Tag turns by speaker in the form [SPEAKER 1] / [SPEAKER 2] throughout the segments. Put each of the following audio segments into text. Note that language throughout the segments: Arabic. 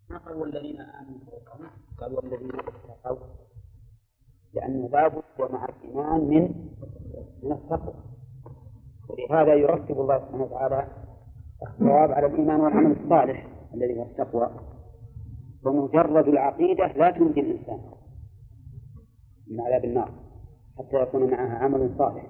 [SPEAKER 1] ما قال والذين آمنوا فوقهم، قال والذين اتقوا، لأنه لابد مع الإيمان من التقوى. ولهذا يرتب الله سبحانه وتعالى الثواب على الإيمان والعمل الصالح الذي هو التقوى. ومجرد العقيدة لا تنجي الإنسان من عذاب النار حتى يكون معها عمل صالح.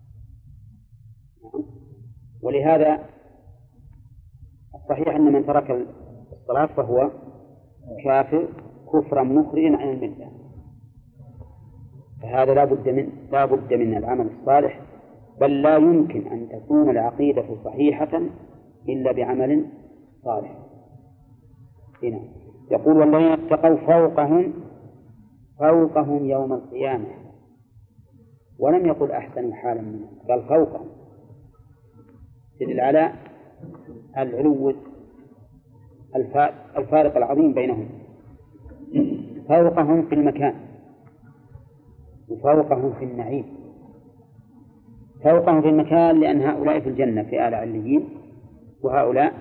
[SPEAKER 1] ولهذا الصحيح أن من ترك الصلاة فهو كافر كفرا مخرجا عن الملة. فهذا لا بد من العمل الصالح، بل لا يمكن أن تكون العقيدة صحيحة إلا بعمل صالح. هنا يقول والذين اتقوا فوقهم يوم القيامة، ولم يقل أحسن حالا منهم، قال فوقهم، يدل على العلو الفارق العظيم بينهم. فوقهم في المكان وفوقهم في النعيم. فوقهم في المكان لأن هؤلاء في الجنة في أعلى عليين، وهؤلاء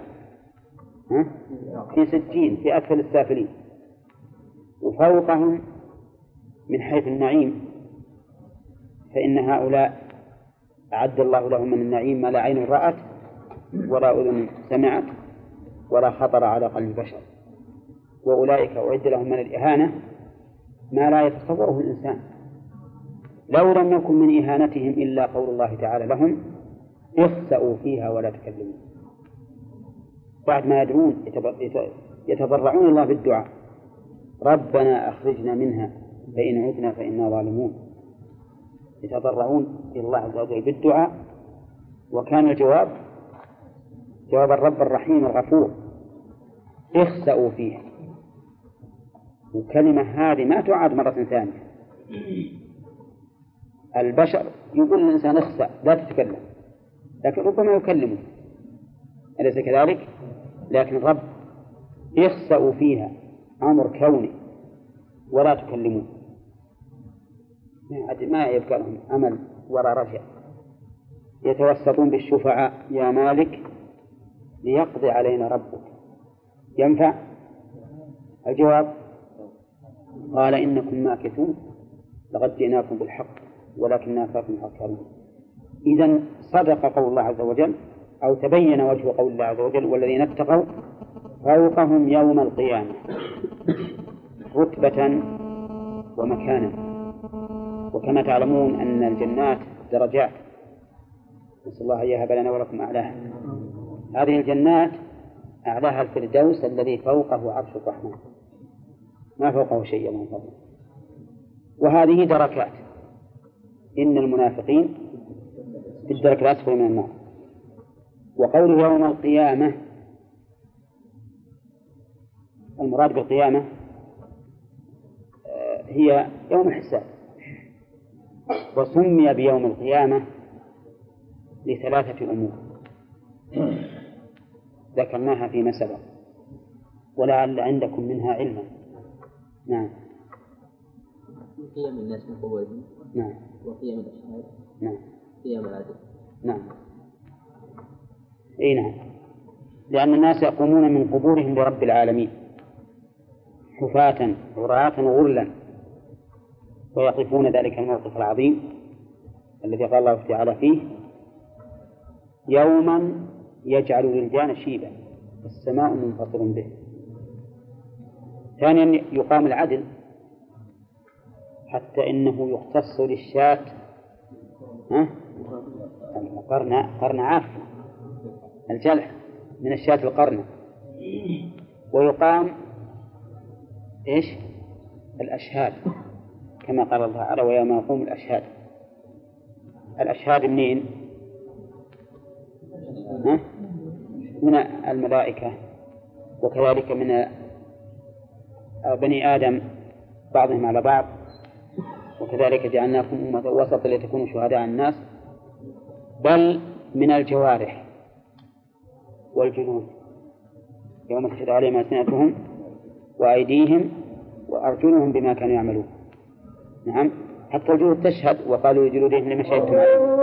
[SPEAKER 1] في سجين في أسفل السافلين. وفوقهم من حيث النعيم فإن هؤلاء أعد الله لهم من النعيم ما لا عين رأت ولا أذن سمعت ولا خطر على قلب بشر. وأولئك أعد لهم من الإهانة ما لا يتصوره الإنسان. لو لم يكن من إهانتهم إلا قول الله تعالى لهم اخسأوا فيها ولا تكلموا. بعد ما يدعون يتضرعون الله بالدعاء ربنا أخرجنا منها فإن عدنا فإنا ظالمون. يتضرعون إلى الله عز وجل بالدعاء، وكان الجواب جواب الرب الرحيم الغفور اخسأوا فيها. وكلمة هذه ما تعاد مرة ثانية. البشر يقول الإنسان اخسأ لا تتكلم، لكن ربما يكلمه، أليس كذلك؟ لكن الرب اخسأوا فيها أمر كوني ولا تكلمون. ما يبقى لهم أمل ولا رجع. يتوسطون بالشفعاء يا مالك ليقضي علينا ربك. ينفع؟ الجواب قال إنكم ماكثون لقد جئناكم بالحق ولكن أكثركم الكافرون. إذن صدق قول الله عز وجل، أو تبين وجه قول الله عز وجل والذين اتقوا فوقهم يوم القيامة رتبة ومكانا. وكما تعلمون أن الجنات درجات، نسأل الله أن يهب لنا ولكم أعلاها. هذه الجنات أعلاها الفردوس الذي فوقه عرش الرحمن، ما فوقه شيء من فضله. وهذه دركات، إن المنافقين في الدرك الأسفل من النار. وقوله يوم القيامة المراد بالقيامة هي يوم الحساب. وسمي بيوم القيامة لثلاثة أمور ذكرناها فيما سبق ولعل عندكم منها علما. نعم.
[SPEAKER 2] قيام الناس من قبورهم.
[SPEAKER 1] نعم.
[SPEAKER 2] وقيام الأشهاد.
[SPEAKER 1] نعم.
[SPEAKER 2] قيام العدل.
[SPEAKER 1] نعم. أي نعم. لأن الناس يقومون من قبورهم لرب العالمين حفاة عراة غرلا، ويقفون ذلك الموقف العظيم الذي قال الله تعالى فيه يوما يجعل الولدان شيبا السماء منفطر به. ثانيا يقام العدل، حتى إنه يختص للشاة قرن عافة الجلح من الشاة القرن. ويقام إيش الأشهاد كما قال الله تعالى ويوم يقوم الأشهاد. الأشهاد منين؟ من الملائكة، وكذلك من بني آدم بعضهم على بعض، وكذلك جعلناكم أمة وسطا لتكونوا شهداء على الناس، بل من الجوارح والجنود يوم تشهد عليهم ألسنتهم وأيديهم وأرجلهم بما كانوا يعملون. نعم، حتى الجنود تشهد وقالوا لجلودهم لما شهدتم عليهم.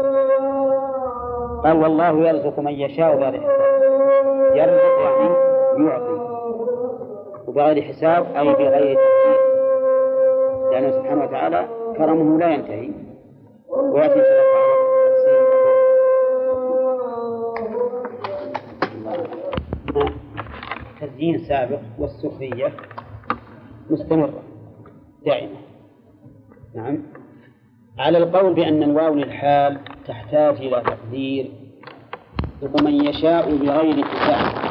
[SPEAKER 1] قال والله يرزق من يشاء بغير حساب. يرزق يعني يعطي. وبغير حساب أي بغير تقدير، لأنه سبحانه وتعالى كرمه لا ينتهي. ويأتي إن شاء الله تعالى تزيين سابق والسخرية مستمرة دائمة. نعم، على القول بأن الواو للحال تحتاج إلى تقدير ومن يشاء بغير حساب.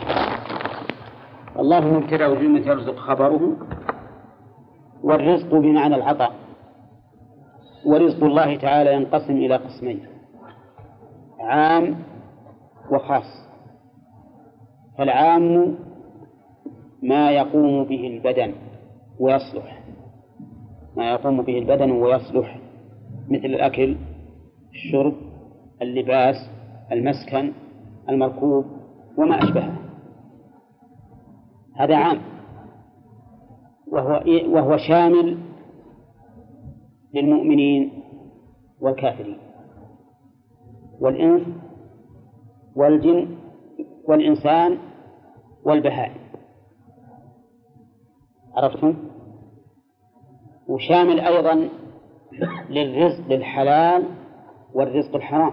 [SPEAKER 1] الله مبتدأ وجملة يرزق خبره، والرزق بمعنى العطاء. ورزق الله تعالى ينقسم إلى قسمين: عام وخاص. فالعام ما يقوم به البدن ويصلح، ما يقوم به البدن ويصلح، مثل الأكل، الشرب، اللباس، المسكن، المركوب وما أشبهه، هذا عام، وهو شامل للمؤمنين والكافرين والإنس والجن والإنسان والبهائم، عرفتم؟ وشامل أيضا للرزق الحلال والرزق الحرام،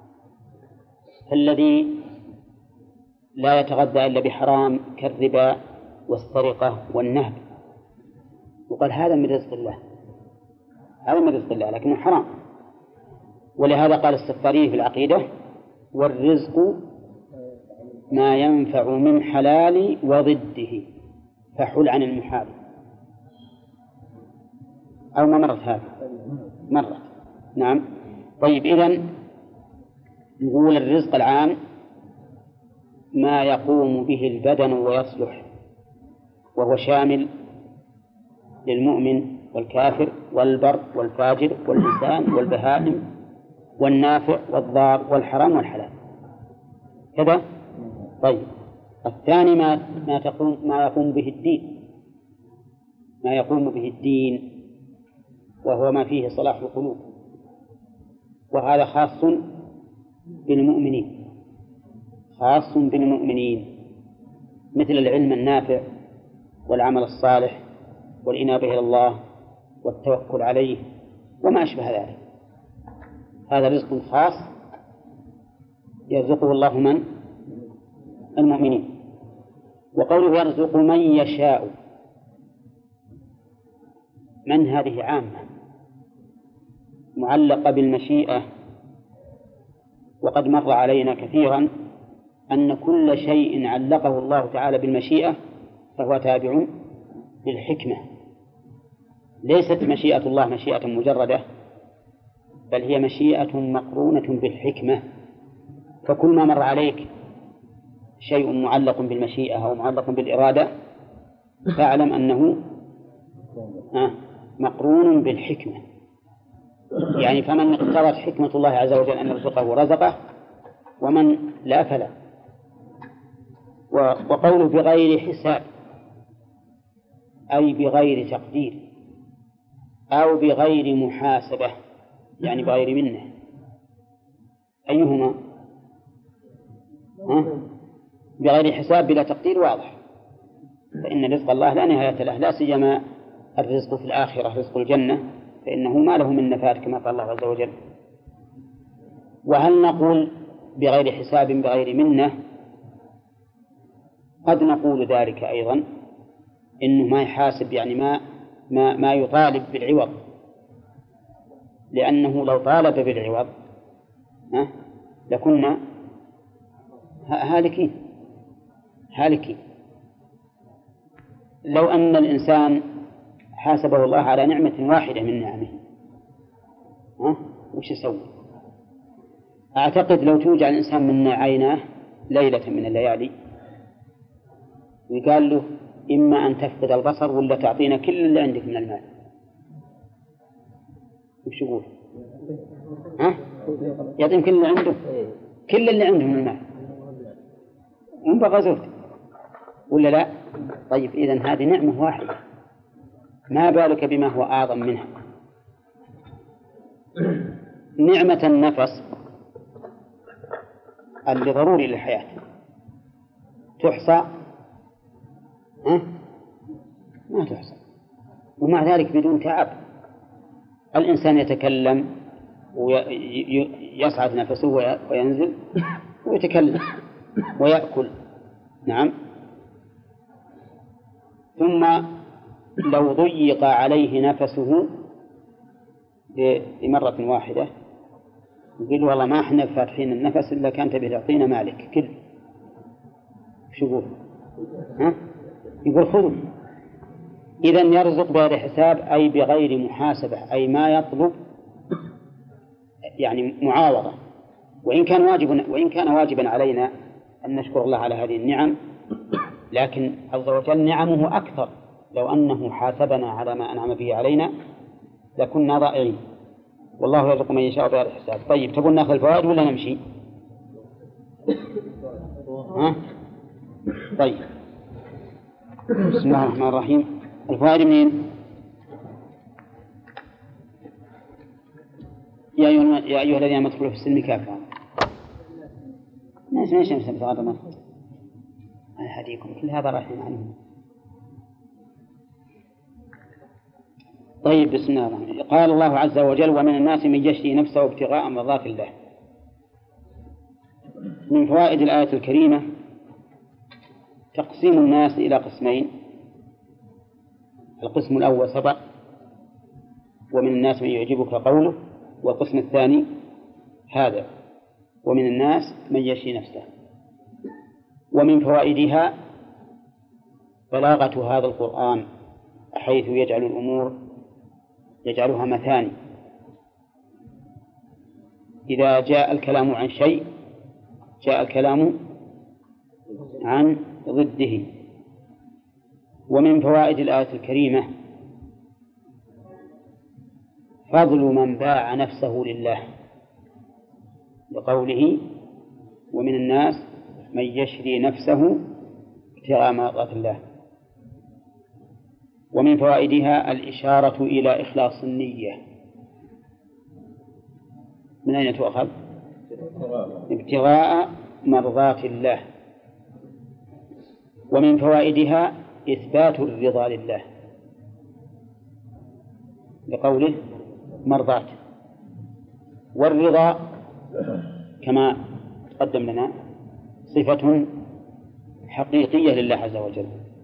[SPEAKER 1] فالذي لا يتغذى إلا بحرام كالربا والسرقة والنهب وقال هذا من رزق الله، هذا من رزق الله لكنه حرام. ولهذا قال السفاري في العقيدة: والرزق ما ينفع من حلال وضده فحل عن المحال. أو ما مرت هذا؟ مرت. نعم. طيب، إذن نقول الرزق العام ما يقوم به البدن ويصلح، وهو شامل للمؤمن والكافر والبر والفاجر والإنسان والبهائم والنافع والضار والحرام والحلال كذا. طيب، الثاني ما يقوم به الدين، ما يقوم به الدين، وهو ما فيه صلاح القلوب، وهذا خاص بالمؤمنين، خاص بالمؤمنين، مثل العلم النافع والعمل الصالح والإنابة إلى الله والتوكل عليه وما أشبه ذلك. هذا رزق خاص يرزقه الله من؟ المؤمنين. وقوله يرزق من يشاء، من هذه عامة معلقة بالمشيئة، وقد مر علينا كثيرا أن كل شيء علقه الله تعالى بالمشيئة فهو تابع للحكمة. ليست مشيئة الله مشيئة مجردة، بل هي مشيئة مقرونة بالحكمة. فكل ما مر عليك شيء معلق بالمشيئة أو معلق بالإرادة فاعلم أنه مقرون بالحكمة. يعني فمن اقتضت حكمة الله عز وجل أن يرزقه رزقه، ومن لا فلا. وقوله بغير حساب أي بغير تقدير، أو بغير محاسبة يعني بغير منه. أيهما؟ بغير حساب بلا تقدير واضح، فإن رزق الله لا نهاية له، لا سيما الرزق في الآخرة رزق الجنة فإنه ما له من نفاد كما قال الله عز وجل. وهل نقول بغير حساب بغير منة؟ قد نقول ذلك أيضا، إنه ما يحاسب يعني ما يطالب بالعوض، لأنه لو طالب بالعوض لكنا هالكين. لو أن الإنسان حاسبه الله على نعمة واحدة من نعمه وش يسوي؟ أعتقد لو توجع الإنسان من عيناه ليلة من الليالي وقال له إما أن تفقد البصر ولا تعطينا كل اللي عندك من المال، وش يقول؟ يعطيهم كل اللي عنده، كل اللي عنده من المال ومبغى زوجته ولا لا؟ طيب، إذن هذه نعمة واحدة، ما بالك بما هو أعظم منها؟ نعمة النفس اللي ضروري للحياة تحصى ما تحصى، ومع ذلك بدون تعب. الإنسان يتكلم ويصعد نفسه وينزل ويتكلم ويأكل. نعم. ثم لو ضيق عليه نفسه لمرة واحدة يقول والله ما احنا فاتحين النفس إلا كانت بتعطينا مالك كل شو يقول خذوا. إذن يرزق بغير حساب أي بغير محاسبة، أي ما يطلب يعني معاوضة. وإن كان واجبا علينا أن نشكر الله على هذه النعم، لكن عز وجل نعمه أكثر. لو أنه حاسبنا على ما أنعم به علينا لكنا ضائعين. والله يرزق من يشاء بغير حساب. طيب تقول ناخذ الفوائد ولا نمشي؟ طيب بسم الله الرحمن الرحيم. الفوائد منين؟ يا أيها الذين آمنوا ادخلوا في السلم كافة. ماشي بتغادر مصر هديكم كل هذا رايحين عنه. طيب بسم الله الرحمن الرحيم. قال الله عز وجل ومن الناس من يشري نفسه ابتغاء مرضات الله. من فوائد الآية الكريمة تقسيم الناس إلى قسمين. القسم الأول سبق ومن الناس من يعجبك قوله، والقسم الثاني هذا ومن الناس من يشري نفسه. ومن فوائدها بلاغة هذا القرآن حيث يجعل الأمور يجعلها مثاني. إذا جاء الكلام عن شيء جاء الكلام عن ضده. ومن فوائد الآية الكريمة فضل من باع نفسه لله، لقوله ومن الناس من يشري نفسه ابتغاء مرضات الله. ومن فوائدها الإشارة إلى إخلاص النية. من أين تؤخذ؟ ابتغاء مرضات الله. ومن فوائدها إثبات الرضا لله، لقوله مرضات. والرضا كما تقدم لنا صفة حقيقية لله عز وجل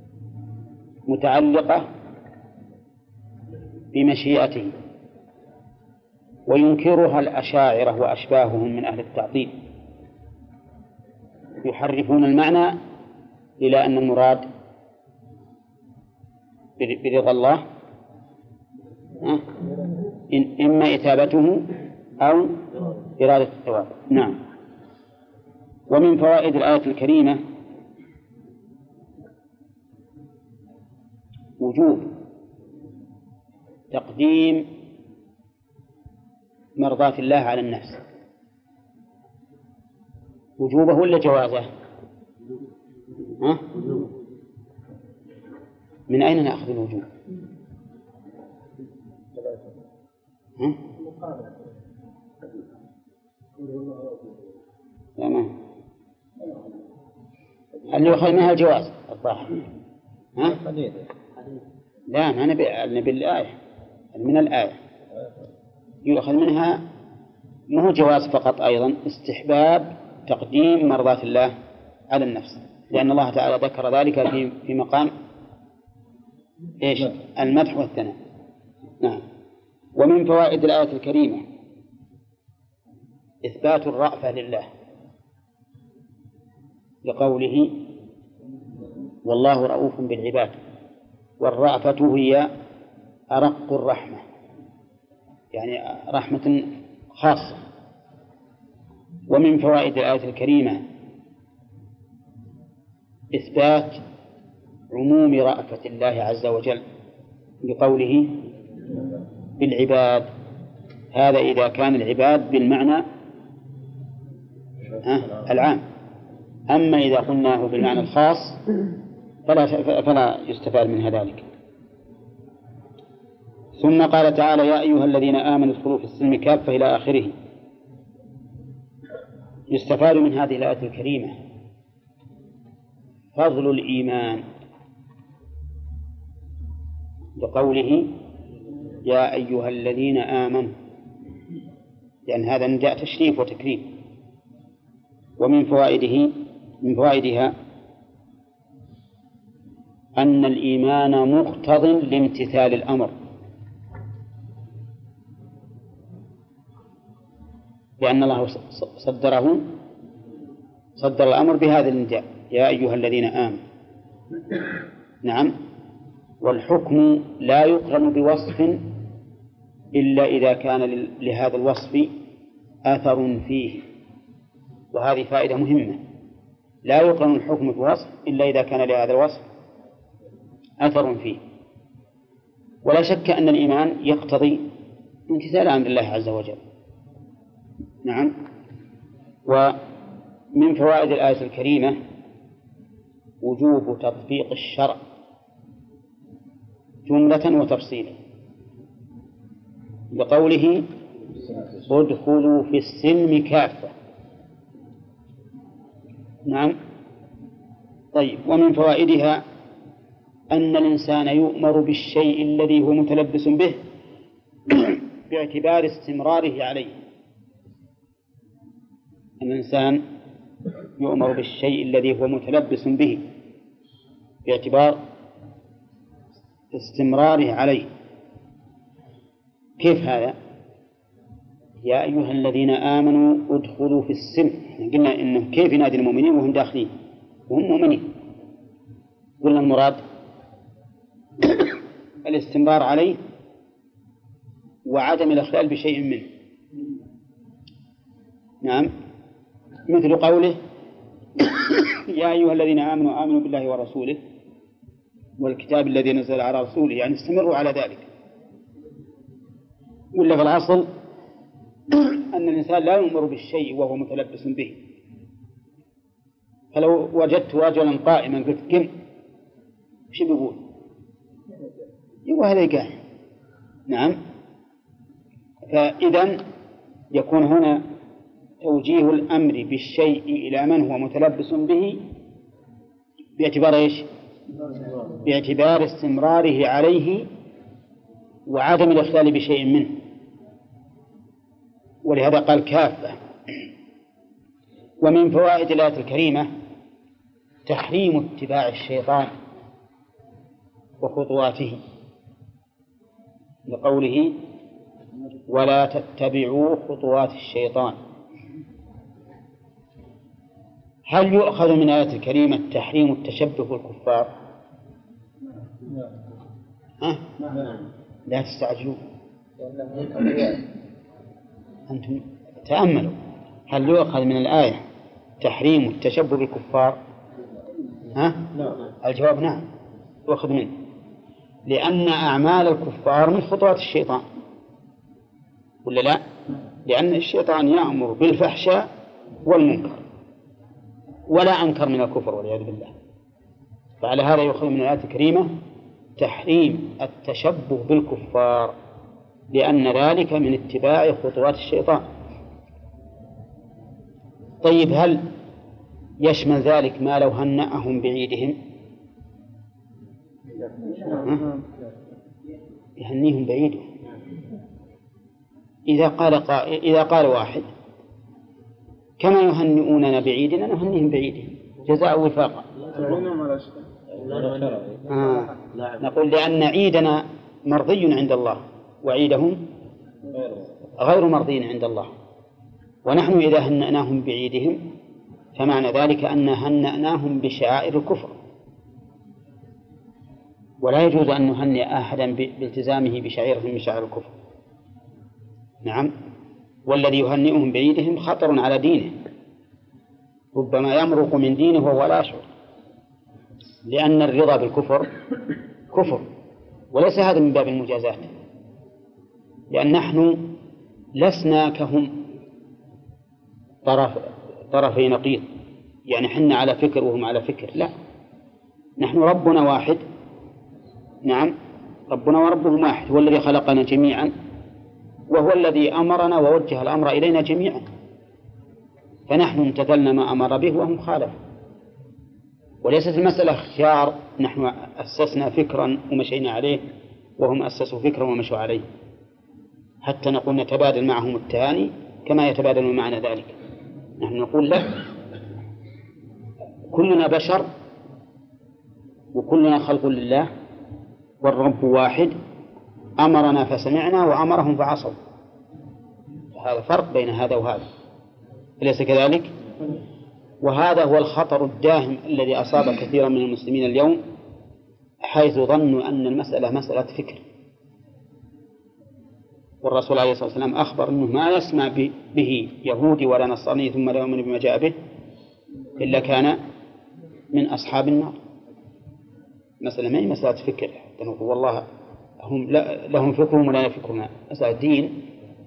[SPEAKER 1] متعلقة بمشيئته، وينكرها الأشاعرة وأشباههم من أهل التعطيل، يحرفون المعنى إلى أن المراد برضا الله إما إثابته أو إرادة الثواب. نعم. ومن فوائد الآية الكريمة وجوب تقديم مرضاة الله على النفس. وجوبه ولا جوازه؟ من أين نأخذ الوجوب؟ تمام. اللي يؤخذ منها الجواز الظاهر. لا ما نبي الآية، من الآية يؤخذ منها ما هو جواز فقط، أيضا استحباب تقديم مرضاة الله على النفس، لأن الله تعالى ذكر ذلك في مقام إيش؟ المدح والثناء. نعم. ومن فوائد الآية الكريمة إثبات الرأفة لله، لقوله والله رؤوف بالعباد، والرأفة هي أرق الرحمة، يعني رحمة خاصة. ومن فوائد الآية الكريمة إثبات عموم رأفة الله عز وجل، بقوله بالعباد. هذا إذا كان العباد بالمعنى العام، أما إذا قلناه بالمعنى الخاص فلا يستفاد من ذلك. ثم قال تعالى يا أيها الذين آمنوا ادخلوا في السلم كافة إلى آخره. يستفاد من هذه الآية الكريمة فضل الإيمان بقوله يا أيها الذين آمنوا، لأن هذا نداء تشريف وتكريم. ومن فوائدها أن الإيمان مقتض لامتثال الأمر، لأن الله صدر الأمر بهذا النداء يا أيها الذين آمنوا. نعم. والحكم لا يقرن بوصف إلا إذا كان لهذا الوصف أثر فيه، وهذه فائدة مهمة. لا يقرن الحكم بوصف إلا إذا كان لهذا الوصف أثر فيه. ولا شك أن الإيمان يقتضي امتثال أمر الله عز وجل. نعم. ومن فوائد الآية الكريمة وجوب تطبيق الشرع جملة وتفصيلا، بقوله ادخلوا في السلم كافة. نعم. طيب. ومن فوائدها أن الإنسان يؤمر بالشيء الذي هو متلبس به باعتبار استمراره عليه. أن الإنسان يؤمر بالشيء الذي هو متلبس به باعتبار استمراره عليه. كيف هذا؟ يا أيها الذين آمنوا ادخلوا في السلم. قلنا إنه كيف ينادي المؤمنين وهم داخلين وهم مؤمنين؟ قلنا المراد الاستمرار عليه وعدم الإخلال بشيء منه. نعم. مثل قوله يا أيها الذين آمنوا بالله ورسوله والكتاب الذي نزل على رسوله، يعني استمروا على ذلك. ولا في الأصل أن الإنسان لا يؤمر بالشيء وهو متلبس به. فلو وجدت رجلا قائما قلت قم، وش بيقول؟ يقول هذا يقع. نعم. فإذن يكون هنا توجيه الأمر بالشيء إلى من هو متلبس به باعتبار إيش؟ باعتبار استمراره عليه وعدم الإخلال بشيء منه. ولهذا قال كافة. ومن فوائد الآية الكريمة تحريم اتباع الشيطان وخطواته، لقوله ولا تتبعوا خطوات الشيطان. هل يؤخذ من الآية الكريمة تحريم التشبه بالكفار؟ لا تستعجلوا، أنتم تأملوا. هل يؤخذ من الآية تحريم التشبه بالكفار؟ الجواب نعم، يؤخذ منه، لأن أعمال الكفار من خطوات الشيطان، ولا لا؟ لأن الشيطان يأمر بالفحشاء والمنكر ولا أنكر من الكفر والعياذ بالله. فعلى هذا يؤخذ من الآية الكريمة تحريم التشبه بالكفار، لأن ذلك من اتباع خطوات الشيطان. طيب، هل يشمل ذلك ما لو هنأهم بعيدهم؟ يهنيهم بعيدهم. إذا قال واحد كما يهنئوننا بعيدنا نهنيهم بعيدهم جزاء وفاقا. نقول لأن عيدنا مرضي عند الله وعيدهم غير مرضي عند الله، ونحن إذا هنأناهم بعيدهم فمعنى ذلك أن هنأناهم بشعائر الكفر، ولا يجوز أن نهنئ أحدا بالتزامه بشعيرة من شعائر الكفر. نعم. والذي يهنئهم بعيدهم خطر على دينه، ربما يمرق من دينه وهو لا يشعر، لأن الرضا بالكفر كفر، وليس هذا من باب المجازات، لأن نحن لسنا كهم طرفي نقيض، يعني حنا على فكر وهم على فكر، لا، نحن ربنا واحد. نعم، ربنا وربهم واحد، هو الذي خلقنا جميعا وهو الذي أمرنا ووجه الأمر إلينا جميعا، فنحن امتثلنا ما أمر به وهم خالفوا. وليست المسألة اختيار، نحن أسسنا فكرا ومشينا عليه وهم أسسوا فكرا ومشوا عليه، حتى نقول نتبادل معهم التهاني كما يتبادلون معنا ذلك. نحن نقول له كلنا بشر وكلنا خلق لله والرب واحد، أمرنا فسمعنا وأمرهم فعصوا. هذا فرق بين هذا وهذا، أليس كذلك؟ وهذا هو الخطر الداهم الذي أصاب كثيرا من المسلمين اليوم، حيث ظنوا أن المسألة مسألة فكر. والرسول عليه الصلاة والسلام أخبر أنه ما يسمع به يهودي ولا نصراني ثم لا يؤمن بما جاء به إلا كان من أصحاب النار. مسألة ما هي مسألة فكر نقول والله هم لهم فكرهم ولا فكرنا، مسألة دين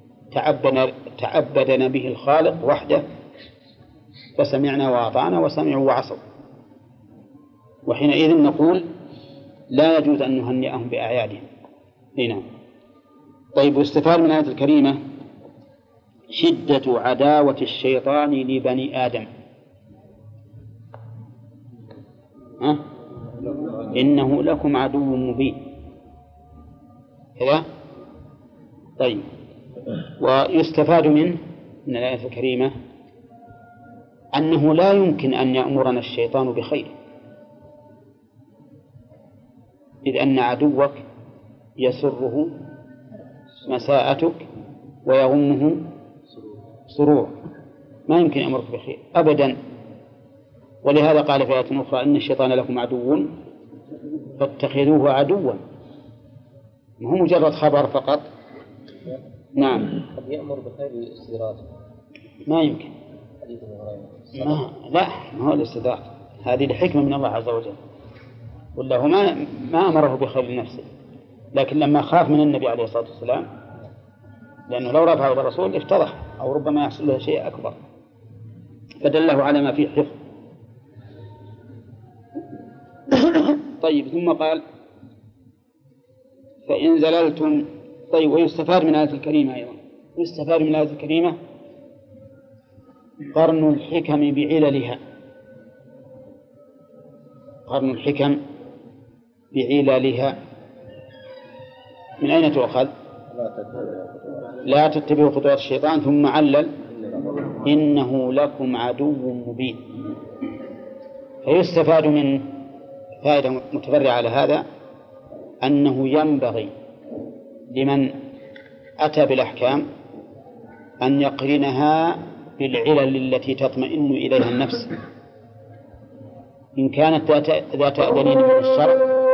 [SPEAKER 1] تعبدنا به الخالق وحده، فسمعنا وأطعنا وسمعوا وعصوا. وحينئذ نقول لا يجوز أن نهنئهم بأعيادهم. هنا طيب، واستفاد من الآية الكريمة شدة عداوة الشيطان لبني آدم. إنه لكم عدو مبين كذا. طيب، ويستفاد من الآية الكريمة أنه لا يمكن أن يأمرنا الشيطان بخير، إذ أن عدوك يسره مساءتك ويغمه سرور، ما يمكن أمرك بخير أبدا. ولهذا قال في آية أخرى إن الشيطان لكم عدو فاتخذوه عدوا، ما هو مجرد خبر فقط. نعم،
[SPEAKER 2] قد يأمر بخير الاستدراج،
[SPEAKER 1] ما يمكن. لا، ما هو الاستدراج، هذه الحكمة من الله عز وجل، ولا هو ما أمره بخير نفسه، لكن لما خاف من النبي عليه الصلاة والسلام، لأنه لو رفعه إلى الرسول افتضح أو ربما يحصل له شيء أكبر، فدله على ما فيه حفظ. طيب، ثم قال فإن زللتم. طيب، ويستفاد من الآية الكريمة أيضا، يستفاد من الآية الكريمة قرن الحكم بعللها. قرن الحكم بعللها من أين تؤخذ؟ لا تتبعوا خطوات الشيطان، ثم علل إنه لكم عدو مبين. فيستفاد من فائدة متفرعة على هذا أنه ينبغي لمن أتى بالأحكام أن يقرنها بالعلل التي تطمئن إليها النفس. إن كانت ذات دليل من الشرع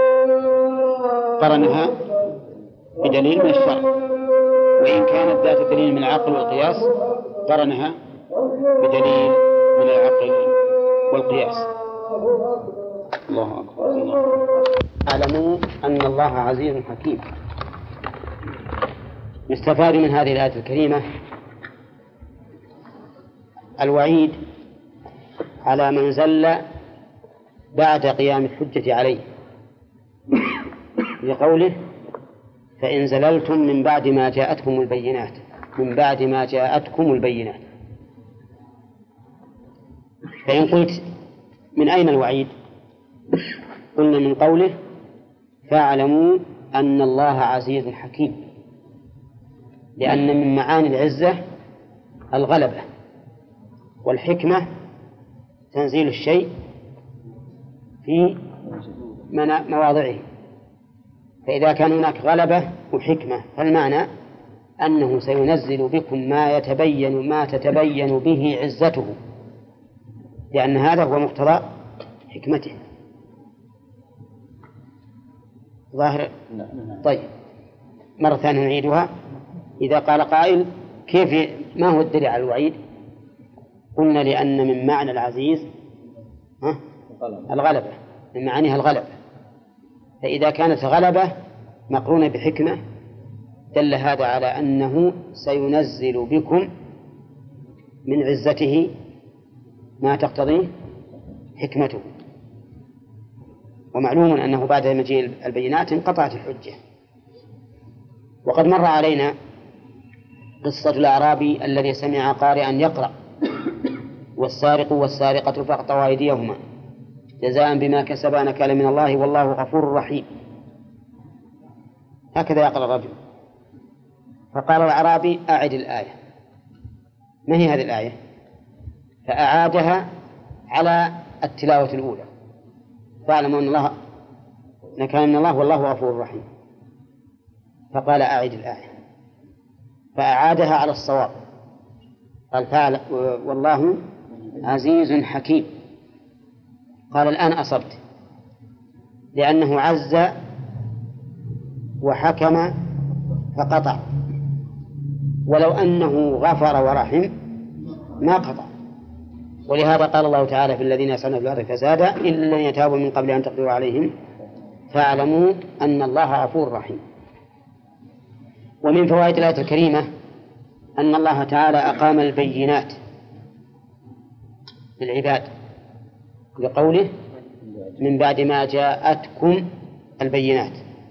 [SPEAKER 1] قرنها بدليل من الشرع، وإن كانت ذات دليل من العقل والقياس قرنها بدليل من العقل والقياس. الله أكبر. الله اعلموا أن الله عزيز حكيم. يستفاد من هذه الآية الكريمة الوعيد على من زل بعد قيام الحجة عليه، لقوله فإن زللتم من بعد ما جاءتكم البينات. من بعد ما جاءتكم البينات. فإن قلت من أين الوعيد؟ قلنا من قوله فاعلموا أن الله عزيز حكيم، لأن من معاني العزة الغلبة، والحكمة تنزيل الشيء في مواضعه. فإذا كان هناك غلبة وحكمة فالمعنى أنه سينزل بكم ما تتبين به عزته، لأن هذا هو مقتضى حكمته. ظاهر؟ طيب، مرة ثانية نعيدها. إذا قال قائل كيف ما هو الدليل على الوعيد؟ قلنا لأن من معنى العزيز الغلبة، من معانيها الغلبة، فإذا كانت غلبة مقرونة بحكمة دل هذا على أنه سينزل بكم من عزته ما تقتضيه حكمته. ومعلوم أنه بعد مجيء البينات انقطعت الحجة. وقد مر علينا قصة الأعرابي الذي سمع قارئا يقرأ والسارق والسارقة فاقطعوا أيديهما جزاء بما كسبا نكالا من الله والله غفور رحيم. هكذا يقرأ الرجل. فقال الأعرابي أعد الآية. ما هي هذه الآية؟ فأعادها على التلاوة الأولى، فاعلموا أن كان الله والله غفور رحيم. فقال أعد الآية، فأعادها على الصواب، قال فعل والله عزيز حكيم. قال الآن أصبت، لأنه عز وحكم فقطع، ولو أنه غفر ورحم ما قطع. ولهذا قال الله تعالى في الذين يسعون في الأرض فسادا إلا الذين يتابوا من قبل أن تقدروا عليهم فاعلموا أن الله غفور رحيم. ومن فوائد الآية الكريمة أن الله تعالى أقام البينات للعباد لقوله من بعد ما جاءتكم البينات.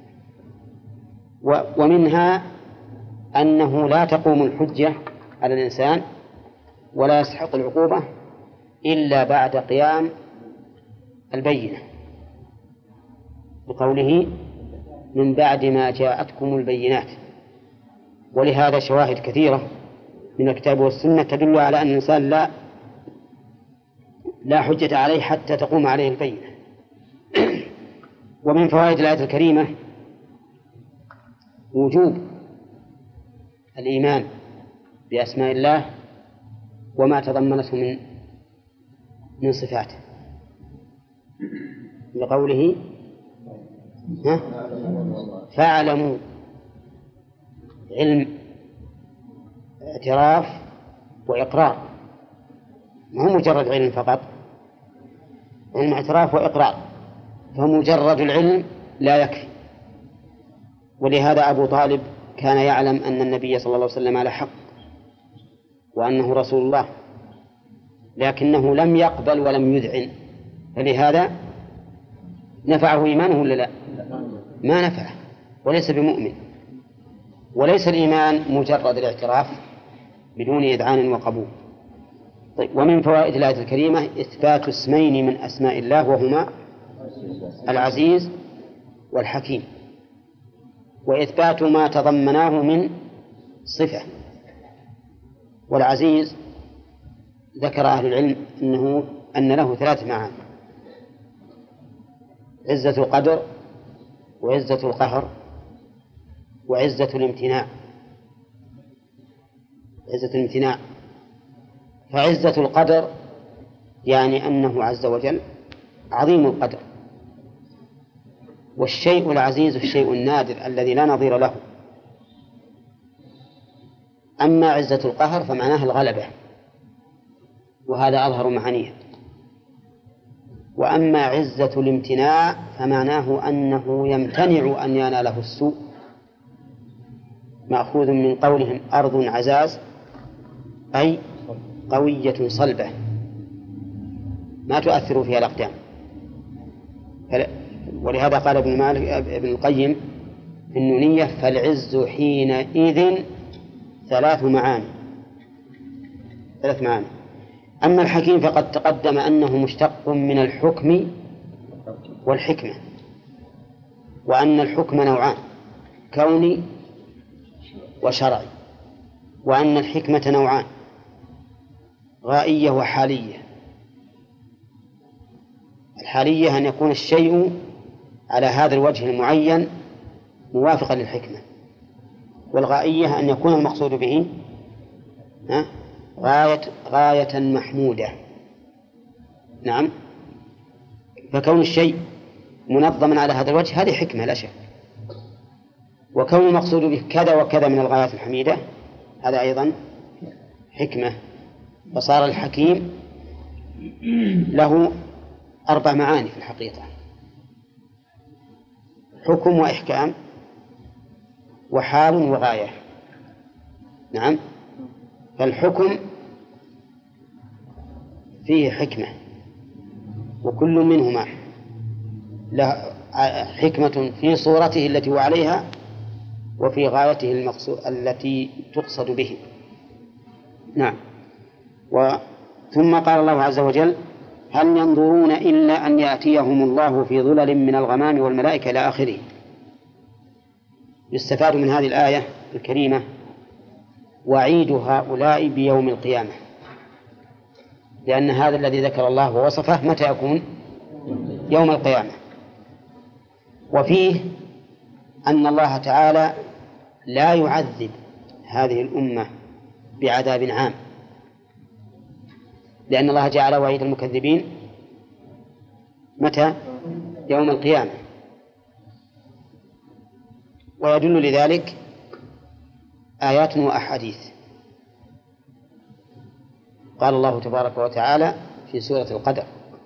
[SPEAKER 1] ومنها أنه لا تقوم الحجة على الإنسان ولا يستحق العقوبة إلا بعد قيام البينة، بقوله من بعد ما جاءتكم البينات. ولهذا شواهد كثيرة من الكتاب والسنة تدل على أن الإنسان لا حجة عليه حتى تقوم عليه البينة. ومن فوائد الآية الكريمة وجوب الإيمان بأسماء الله وما تضمنته من صفاته، لقوله فاعلموا، علم اعتراف وإقرار، ما هو مجرد علم فقط، علم اعتراف وإقرار، فمجرد العلم لا يكفي. ولهذا أبو طالب كان يعلم أن النبي صلى الله عليه وسلم على حق وأنه رسول الله، لكنه لم يقبل ولم يذعن، فلهذا نفعه إيمانه ولا لا؟ ما نفعه، وليس بمؤمن. وليس الإيمان مجرد الاعتراف بدون إذعان وقبول. طيب، ومن فوائد الآية الكريمة إثبات اسمين من أسماء الله وهما العزيز والحكيم، وإثبات ما تضمناه من صفة. والعزيز ذكر أهل العلم أن له 3 معاني: عزة القدر، وعزة القهر، وعزة الامتناع. عزة الامتناع، فعزة القدر يعني أنه عز وجل عظيم القدر، والشيء العزيز الشيء النادر الذي لا نظير له. أما عزة القهر فمعناها الغلبة، وهذا أظهر معانيها. وأما عزة الامتناع فمعناه أنه يمتنع أن يناله السوء، مأخوذ من قولهم أرض عزاز أي قوية صلبة ما تؤثر فيها الأقدام. ولهذا قال ابن القيم في النونية فالعز حينئذ 3 معاني. أما الحكيم فقد تقدم أنه مشتق من الحكم والحكمة، وأن الحكم نوعان: كوني وشرعي، وأن الحكمة نوعان: غائية وحالية. الحالية أن يكون الشيء على هذا الوجه المعين موافقا للحكمة، والغائية أن يكون المقصود به غاية محمودة. نعم، فكون الشيء منظما على هذا الوجه هذه حكمة لا شك، وكون المقصود به كذا وكذا من الغايات الحميدة هذا أيضا حكمة. فصار الحكيم له 4 معاني في الحقيقة: حكم وإحكام وحال وغاية. نعم، فالحكم فيه حكمة، وكل منهما له حكمة في صورته التي هو عليها وفي غايته التي تقصد به. نعم. ثم قال الله عز وجل هل ينظرون إلا أن يأتيهم الله في ظلل من الغمام والملائكة إلى آخره. يستفاد من هذه الآية الكريمة وعيد هؤلاء بيوم القيامة، لأن هذا الذي ذكر الله ووصفه متى يكون؟ يوم القيامة. وفيه أن الله تعالى لا يعذب هذه الأمة بعذاب عام، لأن الله جعل وعيد المكذبين متى؟ يوم القيامة. ويدل لذلك آيات وأحاديث. قال الله تبارك وتعالى في سورة القدر: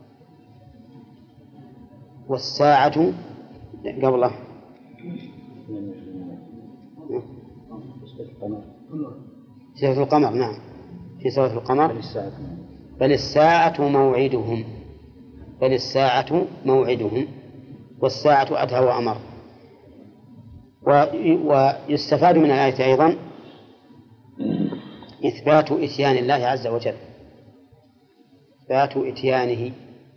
[SPEAKER 1] والساعة قبله سورة القمر، نعم في سورة القمر: بل الساعة موعدهم، بل الساعة موعدهم، والساعة أدهى وأمر. ويستفاد من الآية أيضا إثبات إتيان الله عز وجل، إثبات إتيانه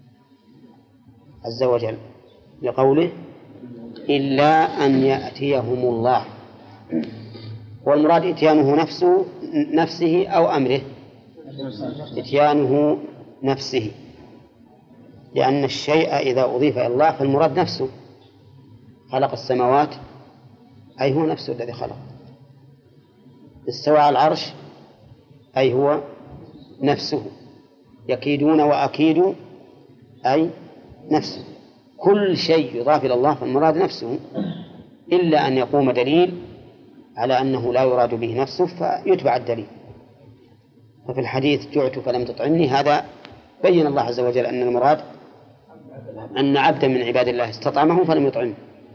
[SPEAKER 1] عز وجل، لقوله: إلا أن يأتيهم الله. والمراد إتيانه نفسه أو أمره؟ إتيانه نفسه، لأن الشيء إذا أضيف إلى الله فالمراد نفسه. خلق السماوات أي هو نفسه الذي خلق، استوى على العرش أي هو نفسه، يكيدون وأكيد أي نفسه. كل شيء يضاف إلى الله فالمراد نفسه، إلا أن يقوم دليل على أنه لا يراد به نفسه فيتبع الدليل. ففي الحديث: جعت فلم تطعمني، هذا بين الله عز وجل أن المراد أن عبدا من عباد الله استطعمه فلم يطعمه.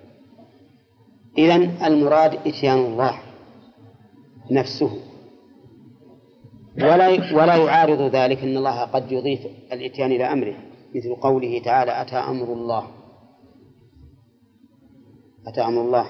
[SPEAKER 1] إذن المراد إتيان الله نفسه، ولا يعارض ذلك أن الله قد يضيف الإتيان إلى أمره، مثل قوله تعالى: أتى أمر الله، أتى أمر الله.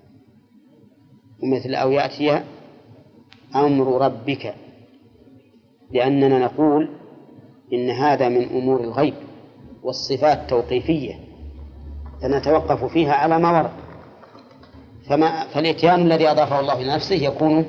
[SPEAKER 1] ومثل أو يأتي أمر ربك، لأننا نقول إن هذا من أمور الغيب والصفات توقيفية فنتوقف فيها على ما ورد. فالإتيان الذي أضافه الله إلى نفسه يكون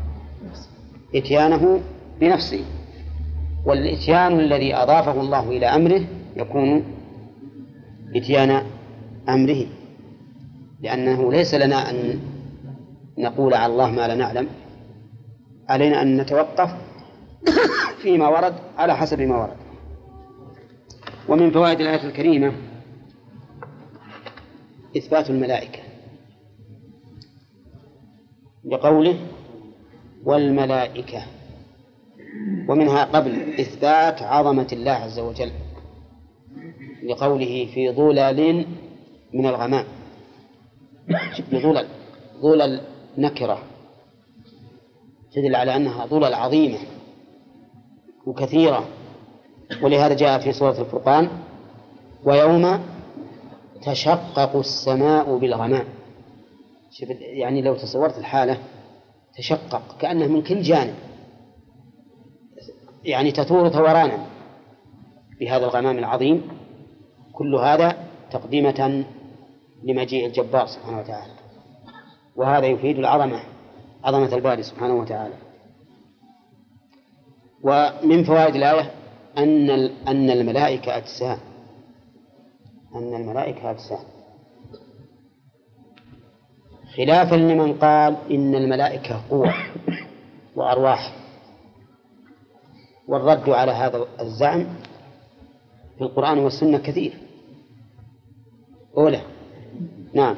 [SPEAKER 1] إتيانه بنفسه، والإتيان الذي أضافه الله إلى أمره يكون إتيان أمره، لأنه ليس لنا أن نقول على الله ما لا نعلم، علينا أن نتوقف فيما ورد على حسب ما ورد. ومن فوائد الآية الكريمة إثبات الملائكة، لقوله: والملائكة، ومنها قبل إثبات عظمة الله عز وجل، لقوله: في ظلل من الغمام. ظلل نكرة تدل على أنها ظلل عظيمة وكثيرة، ولهذا جاء في سورة الفرقان: ويوم تشقق السماء بالغمام. يعني لو تصورت الحالة، تشقق كأنه من كل جانب، يعني تثور ثورانا بهذا الغمام العظيم. كل هذا تقديمة لمجيء الجبار سبحانه وتعالى، وهذا يفيد العظمة، عظمة الباري سبحانه وتعالى. ومن فوائد الآية أن الملائكة أجسام، أن الملائكة أجسام، خلافا لمن قال إن الملائكة قوة وأرواح. والرد على هذا الزعم في القرآن والسنة كثير. أولى نعم.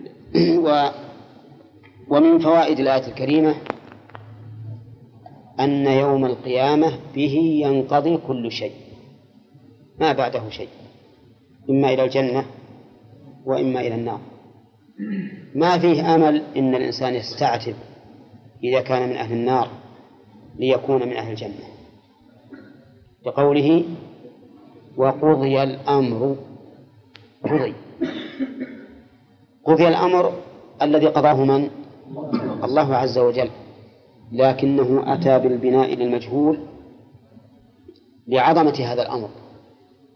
[SPEAKER 1] ومن فوائد الآية الكريمة أن يوم القيامة به ينقضي كل شيء، ما بعده شيء، إما إلى الجنة وإما إلى النار. ما فيه أمل إن الإنسان يستعتب إذا كان من أهل النار ليكون من أهل الجنة، لقوله: وقضي الأمر. قضي الأمر الذي قضاه من؟ الله عز وجل، لكنه أتى بالبناء للمجهول لعظمة هذا الأمر،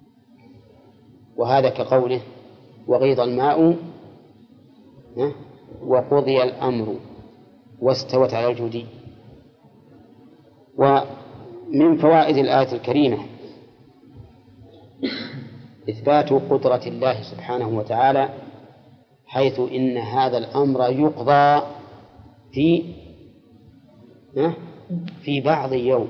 [SPEAKER 1] وهذا كقوله: وغيض الماء وقضي الأمر واستوت على الجودي. ومن فوائد الآية الكريمة إثبات قدرة الله سبحانه وتعالى، حيث إن هذا الأمر يقضى في بعض يوم،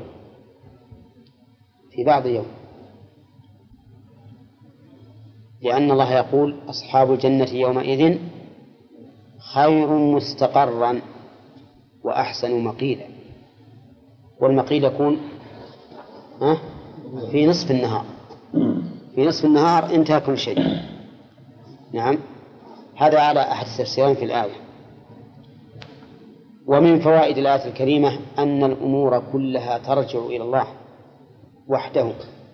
[SPEAKER 1] لأن الله يقول أصحاب الجنة يومئذ خير مستقرا وأحسن مقيلا. والمقيل يكون في نصف النهار، في نصف النهار انتهى كل شيء. نعم، هذا على أحد التفسيرين في الآية. ومن فوائد الآية الكريمة أن الأمور كلها ترجع إلى الله وحده،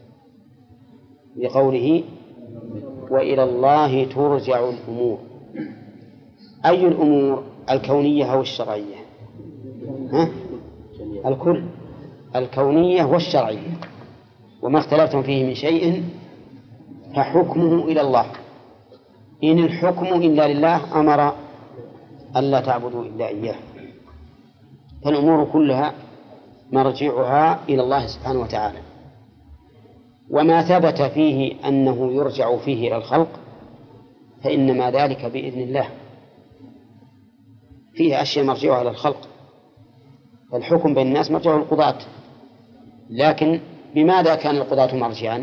[SPEAKER 1] لقوله وإلى الله ترجع الأمور. أي الأمور؟ الكونية أو الشرعية؟ الكل، الكونية والشرعية. وما اختلفتم فيه من شيء فحكمه إلى الله. إن الحكم إلا لله أمر ألا تعبدوا إلا إياه. فالأمور كلها مرجعها إلى الله سبحانه وتعالى. وما ثبت فيه أنه يرجع فيه إلى الخلق فإنما ذلك بإذن الله. فيه أشياء مرجعها إلى الخلق، فالحكم بين الناس مرجعه القضاة، لكن بماذا كان القضاة مرجعا؟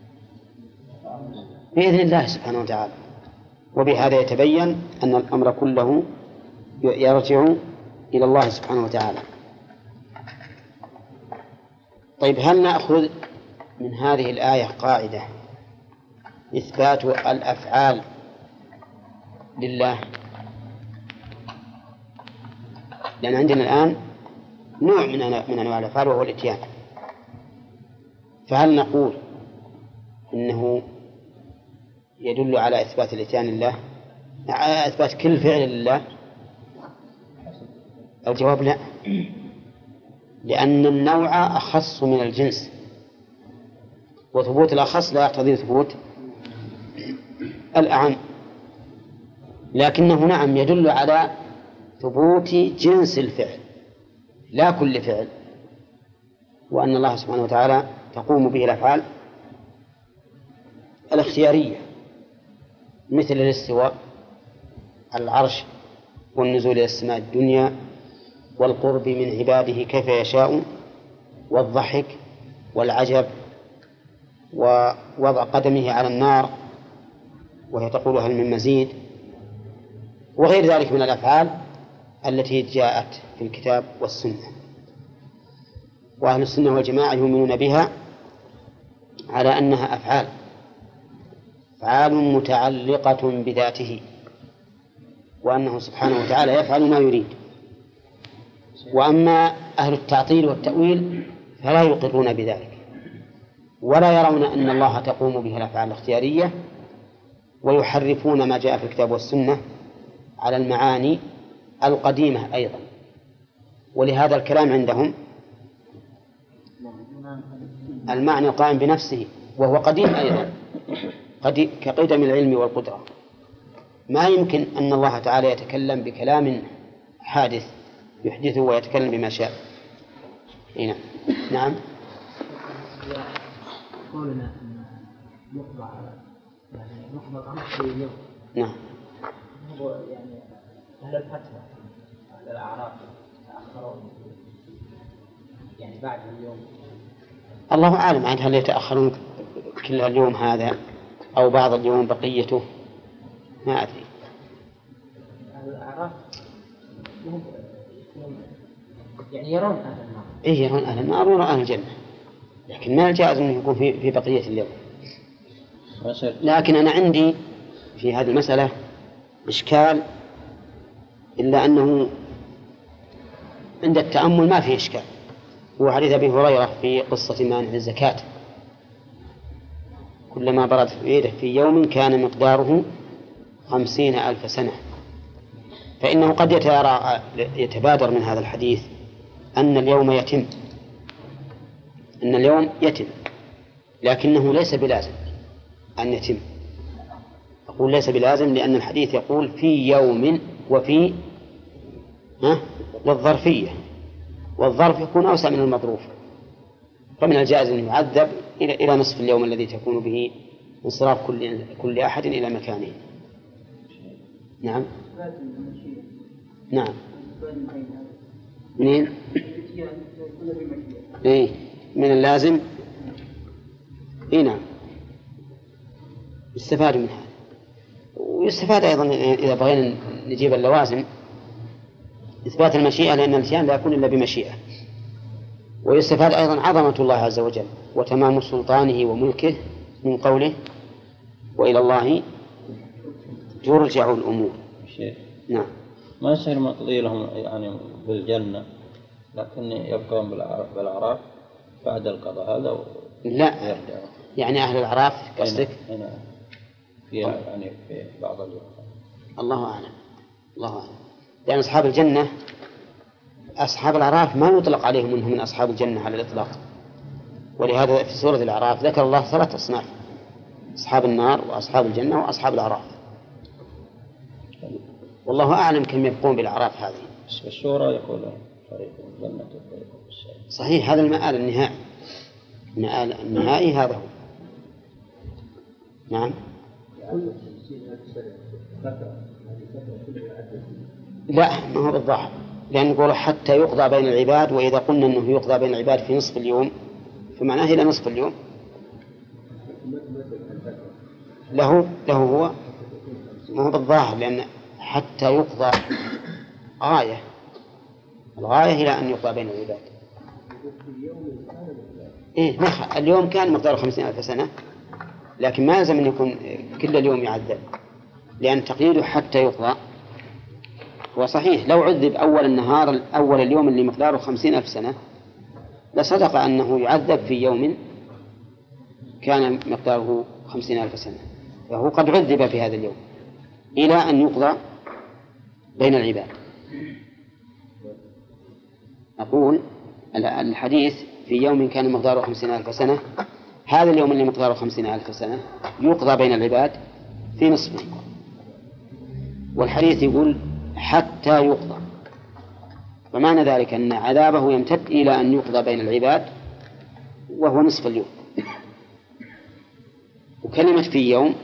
[SPEAKER 1] بإذن الله سبحانه وتعالى. وبهذا يتبين أن الأمر كله يرجع إلى الله سبحانه وتعالى. طيب، هل نأخذ من هذه الآية قاعدة إثبات الأفعال لله؟ لأن عندنا الآن نوع من أنواع الأفعال وهو الإتيان، فهل نقول إنه يدل على إثبات الإتيان لله، على إثبات كل فعل لله؟ الجواب لا، لأن النوع أخص من الجنس، وثبوت الأخص لا يقتضي ثبوت الأعم. لكنه نعم يدل على ثبوت جنس الفعل لا كل فعل، وأن الله سبحانه وتعالى تقوم به الأفعال الاختيارية، مثل الاستواء على العرش، والنزول إلى السماء الدنيا، والقرب من عباده كيف يشاء، والضحك والعجب، ووضع قدمه على النار وهي تقول هل من مزيد، وغير ذلك من الأفعال التي جاءت في الكتاب والسنة. وأهل السنة والجماعة يؤمنون بها على أنها أفعال متعلقة بذاته، وأنه سبحانه وتعالى يفعل ما يريد. وأما أهل التعطيل والتأويل فلا يقرون بذلك، ولا يرون أن الله تقوم به الأفعال الاختيارية، ويحرفون ما جاء في الكتاب والسنة على المعاني القديمة أيضا. ولهذا الكلام عندهم المعنى القائم بنفسه وهو قديم أيضا، كقدم العلم والقدرة. ما يمكن أن الله تعالى يتكلم بكلام حادث يحدثه ويتكلم بما شاء. هنا. نعم.
[SPEAKER 3] قولنا أن يقضى الأمر في اليوم.
[SPEAKER 1] نعم.
[SPEAKER 3] هو يعني أهل الفتوى أهل الأعراف تأخرون يعني بعد اليوم.
[SPEAKER 1] الله أعلم عن هل يتأخرون كل اليوم هذا أو بعض اليوم بقيته، ما أدري.
[SPEAKER 3] أهل الأعراف يعني يرون أهل النار.
[SPEAKER 1] إيه، يرون أهل النار ويرون أهل الجنة، لكن ما الجائز أنه يكون في بقية اليوم. لكن أنا عندي في هذه المسألة إشكال، إلا أنه عند التأمل ما فيه إشكال. هو حديث أبي هريرة في قصة مانع الزكاة: كلما برد في يده في يوم كان مقداره 50,000 سنة. فإنه قد يتبادر من هذا الحديث أن اليوم يتم، لكنه ليس بلازم أن يتم. أقول ليس بلازم لأن الحديث يقول في يوم وفي للظرفية، والظرف يكون أوسع من المظروف، فمن الجائز أن يعذب إلى نصف اليوم الذي تكون به انصراف كل أحد إلى مكانه. نعم. نعم. منين؟ إيه من اللازم. إيه نعم، يستفاد منها، ويستفاد أيضا إذا بغينا نجيب اللوازم إثبات المشيئة، لأن الإتيان لا يكون إلا بمشيئة. ويستفاد أيضا عظمة الله عز وجل وتمام سلطانه وملكه من قوله وإلى الله ترجع الأمور. نعم.
[SPEAKER 2] ما يصير مقضي لهم يعني بالجنة، لكن يبقون بالأعراف بعد القضاء هذا
[SPEAKER 1] لا
[SPEAKER 2] يرجعون.
[SPEAKER 1] يعني أهل الأعراف قصدك؟
[SPEAKER 2] هنا يعني في بعض اليوم.
[SPEAKER 1] الله أعلم. الله أعلم. لأن أصحاب الجنة أصحاب الأعراف ما يطلق عليهم أنهم من أصحاب الجنة على الإطلاق، ولهذا في سورة الأعراف ذكر الله 3 أصناف: أصحاب النار وأصحاب الجنة وأصحاب الأعراف. والله أعلم كم يبقون بالأعراف هذه.
[SPEAKER 2] الشورى يقولون فريق الجنة وفريق الشر.
[SPEAKER 1] صحيح، هذا المآل النهائي، المآل النهائي هذا هو. نعم. لا ما هو بالظاهر، لأن نقول حتى يقضى بين العباد، وإذا قلنا أنه يقضى بين العباد في نصف اليوم فمعناه إلى نصف اليوم. له هو ما هو بالظاهر، لأن حتى يقضى غاية، الغاية إلى أن يقضى بين العباد. إيه اليوم كان مقداره 50,000 سنة، لكن ما يلزم أن يكون كل اليوم يعذب، لأن تقييده حتى يقضى. وصحيح لو عذب أول النهار أول اليوم اللي مقداره 50,000 سنة لصدق أنه يعذب في يوم كان مقداره 50,000 سنة، فهو قد عذب في هذا اليوم إلى أن يقضى بين العباد. أقول الحديث في يوم كان مقداره 50,000 سنة، هذا اليوم اللي مقداره 50,000 سنة يقضى بين العباد في نصفه، والحديث يقول حتى يقضى، ومعنى ذلك أن عذابه يمتد إلى أن يقضى بين العباد وهو نصف اليوم. وكلمة في يوم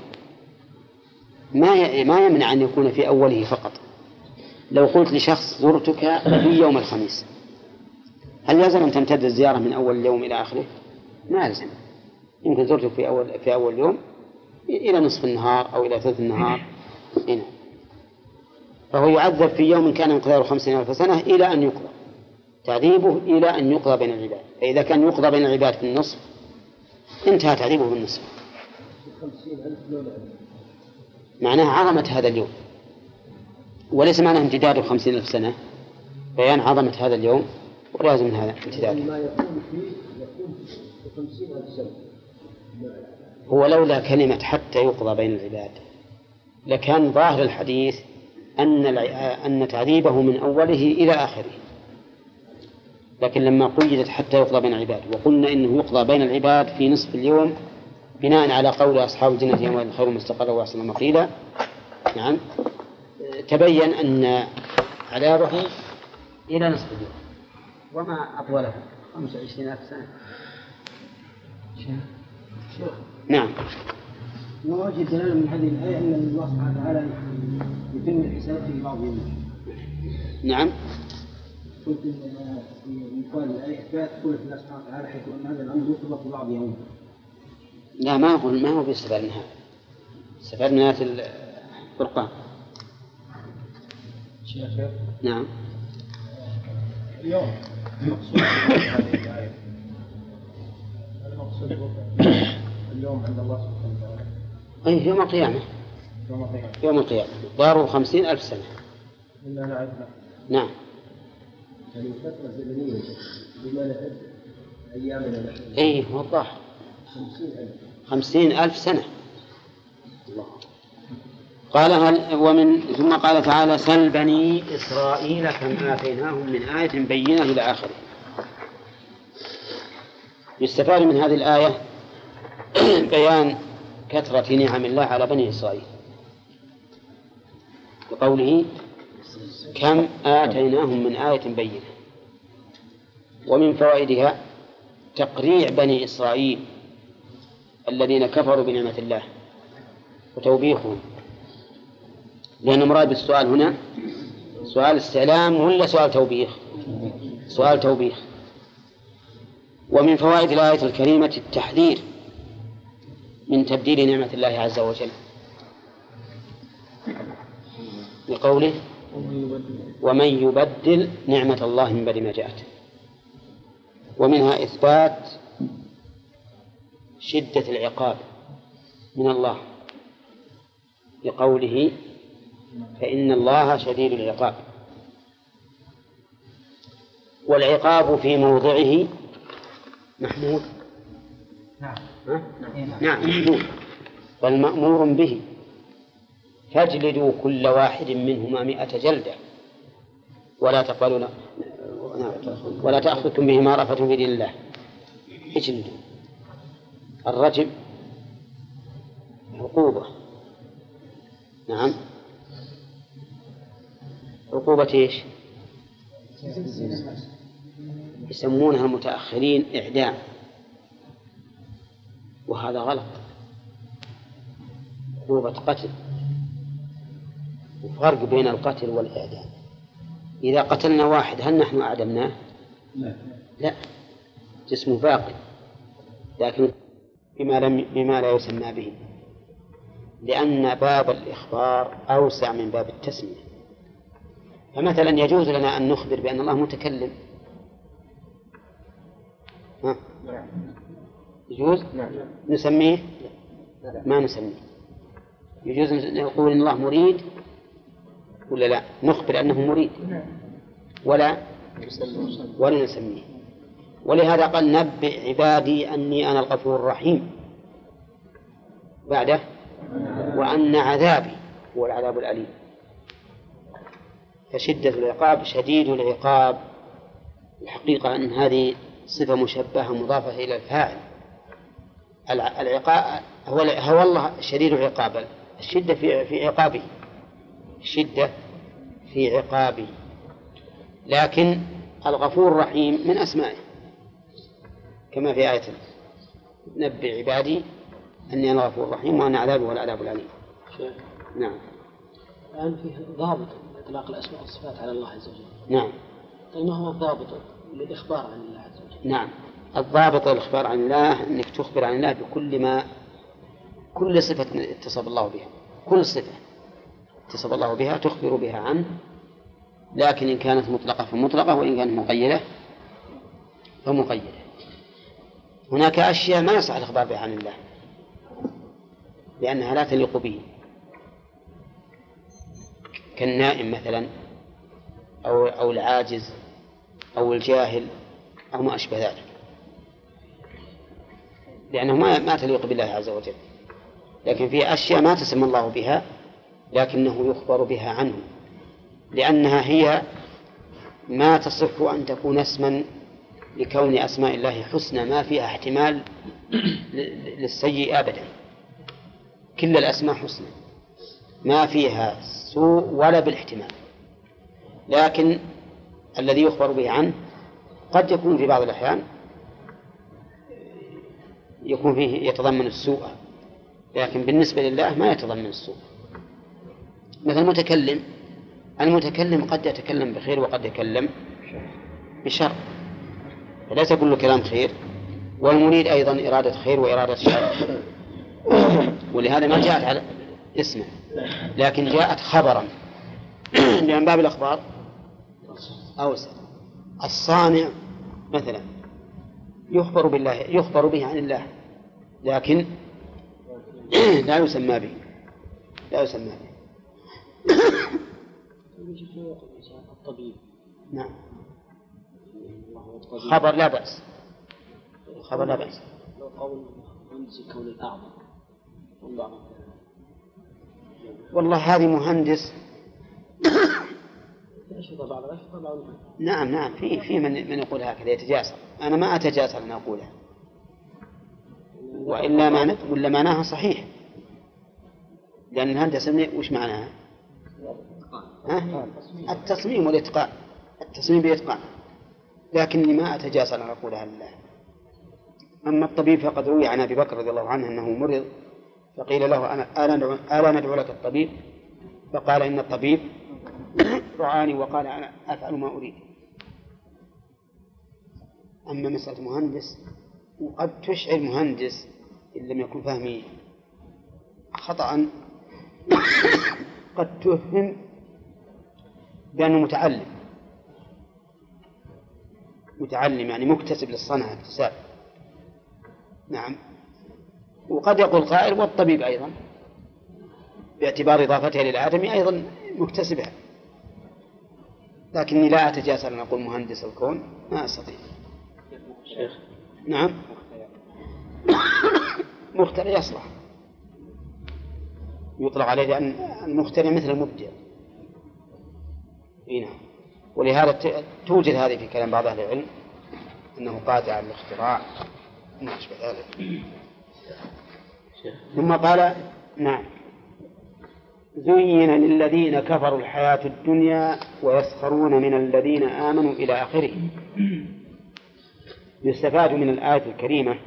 [SPEAKER 1] ما يمنع أن يكون في أوله فقط. لو قلت لشخص زرتك في يوم الخميس، هل يلزم أن تمتد الزيارة من أول اليوم إلى آخره؟ ما يلزم، يمكن زرتك في أول يوم إلى نصف النهار أو إلى ثلث النهار هنا. فهو يعذب في يوم كان مقداره 50,000 سنة إلى أن يقضى، تعذيبه إلى أن يقضى بين العباد. فإذا كان يقضى بين العباد في النصف انتهى تعذيبه بالنصف، معناها عظمة هذا اليوم، وليس معناه امتداده 50,000 سنة، بيان عظمة هذا اليوم ولازم من هذا امتداده. هو لولا كلمة حتى يقضى بين العباد لكان ظاهر الحديث أن تعذيبه من أوله إلى آخره، لكن لما قيدت حتى يقضى بين العباد وقلنا إنه يقضى بين العباد في نصف اليوم بناء على قول أصحاب الجنة يومئذ خير مستقرا وأحسن مقيلا، نعم، تبين أن عذابه إلى نصف اليوم وما أطوله 25,000 سنة. نعم.
[SPEAKER 4] ووجه الدلالة من هذه الآية أن الله سبحانه وتعالى يتم الحساب في بعض يوم.
[SPEAKER 1] نعم.
[SPEAKER 4] قلت من قال الآية إثبات قول الله سبحانه وتعالى حيث أن هذا الأمر يطلق في بعض يوم.
[SPEAKER 1] لا ما هو بيستفاد منها، استفاد من آية الفرقان.
[SPEAKER 4] شيخ.
[SPEAKER 1] نعم.
[SPEAKER 4] اليوم المقصود هذه الآية المقصود اليوم عند الله سبحانه وتعالى.
[SPEAKER 1] أي يوم القيامة. يوم القيامة مقداره 50,000 سنة.
[SPEAKER 4] إلا نعرفنا.
[SPEAKER 1] نعم.
[SPEAKER 4] يعني فترة زمنية بما نعد أيامنا نحن.
[SPEAKER 1] أي هو الظاهر 50,000 سنة. الله. قال ثم قال تعالى سل بني إسرائيل كم آتيناهم من آية بينة إلى آخره. يستفاد من هذه الآية بيان كثرة نعم الله على بني إسرائيل، بقوله كم آتيناهم من آية بينة. ومن فوائدها تقريع بني إسرائيل الذين كفروا بنعمة الله وتوبيخهم، لأن مراد بالسؤال هنا سؤال استعلام ولا سؤال توبيخ؟ سؤال توبيخ. ومن فوائد الآية الكريمة التحذير من تبديل نعمة الله عز وجل بقوله ومن يبدل نعمة الله من بعد ما جاءته. ومنها إثبات شدة العقاب من الله بقوله فإن الله شديد العقاب. والعقاب في موضعه محمود، نعم محمود، بل مأمور به. فاجلدوا كل واحد منهما 100 جلدة ولا تأخذكم بهما رأفة في دين الله. اجلدوا. الرجم عقوبة، نعم، عقوبة ايش؟ يسمونها المتأخرين إعدام، وهذا غلط. عقوبة قتل، وفرق بين القتل والإعدام. إذا قتلنا واحد هل نحن أعدمناه؟ لا، جسمه باقي، لكن بما لا يسمى به، لأن باب الإخبار أوسع من باب التسمية. فمثلا يجوز لنا أن نخبر بأن الله متكلم، يجوز نسميه؟ ما نسميه. يجوز نقول إن الله مريد ولا لا؟ نخبر أنه مريد ولا نسميه. ولهذا قال نبئ عبادي أني أنا الغفور الرحيم بعده وأن عذابي هو العذاب الأليم. فشدة العقاب شديد العقاب. الحقيقة أن هذه صفة مشبهة مضافة إلى الفاعل. العقاب هو الله شديد العقاب، الشدة في عقابه، الشدة في عقابه. لكن الغفور الرحيم من أسمائه، كما في آية نبئ عبادي أني أنا الغفور الرحيم وأن عذابي هو العذاب الأليم. نعم.
[SPEAKER 5] الآن فيه ضابط إطلاق الأسماء والصفات على الله عز وجل.
[SPEAKER 1] نعم.
[SPEAKER 5] طيب ما هو الضابط للإخبار عن الله عز وجل؟
[SPEAKER 1] نعم، الضابط للإخبار عن الله أنك تخبر عن الله كل صفة اتصف الله بها، كل صفة اتصف الله بها تخبر بها عنه، لكن إن كانت مطلقة فمطلقة، وإن كانت مقيدة فمقيدة. هناك أشياء ما يصح الإخبار بها عن الله لأنها لا تليق به، كالنائم مثلا أو العاجز أو الجاهل أو ما أشبه ذلك، لأنه ما تليق بالله عز وجل. لكن في أشياء ما تسمى الله بها لكنه يخبر بها عنه، لأنها هي ما تصح أن تكون اسما لكون أسماء الله حسنى ما فيها احتمال للسيء أبدا. كل الأسماء حسنى ما فيها سوء ولا بالاحتمال، لكن الذي يخبر به عنه قد يكون في بعض الأحيان يكون فيه يتضمن السوء، لكن بالنسبة لله ما يتضمن السوء. مثل المتكلم قد يتكلم بخير وقد يتكلم بشر، فليس كل كلام خير، والمريد أيضا إرادة خير وإرادة شر، ولهذا ما جاءت على اسمه لكن جاءت خبرا لأن باب الأخبار أوسع. الصانع مثلا يخبر به عن الله لكن لا يسمى به
[SPEAKER 5] الطبيب
[SPEAKER 1] نعم خبر لا بأس،
[SPEAKER 5] لو قول مهندس الكون الأعظم
[SPEAKER 1] والله هذه مهندس نعم في من يقول هكذا يتجاسر. أنا ما أتجاسر أن أقولها، ولا معناها صحيح، لأن الهندسة وش معناها؟ التصميم والإتقان، التصميم بإتقان، لكني ما أتجاسر أن أقولها لله. أما الطبيب فقد روي عن أبي بكر رضي الله عنه أنه مرض فقيل له ألا ندعو لك الطبيب؟ فقال إن الطبيب رعاني وقال أنا أفعل ما أريد. أما مسألة مهندس، وقد تشعر مهندس إن لم يكن فهمي خطأ قد تفهم بأنه متعلم يعني مكتسب للصنعة اكتساب. نعم. وقد يقول قائل والطبيب أيضا باعتبار إضافتها للآدمي أيضا مكتسبها، لكني لا أتجاسر أن أقول مهندس الكون، ما أستطيع.
[SPEAKER 2] شيخ.
[SPEAKER 1] نعم. مخترع يصلح، يطلق عليه لأن المخترع مثل المبدع. نعم. ولهذا توجد هذه في كلام بعض أهل العلم أنه قادر على الاختراع وما أشبه ذلك. ثم قال نعم زين للذين كفروا الحياة الدنيا ويسخرون من الذين آمنوا إلى آخره. يستفاد من الآية الكريمة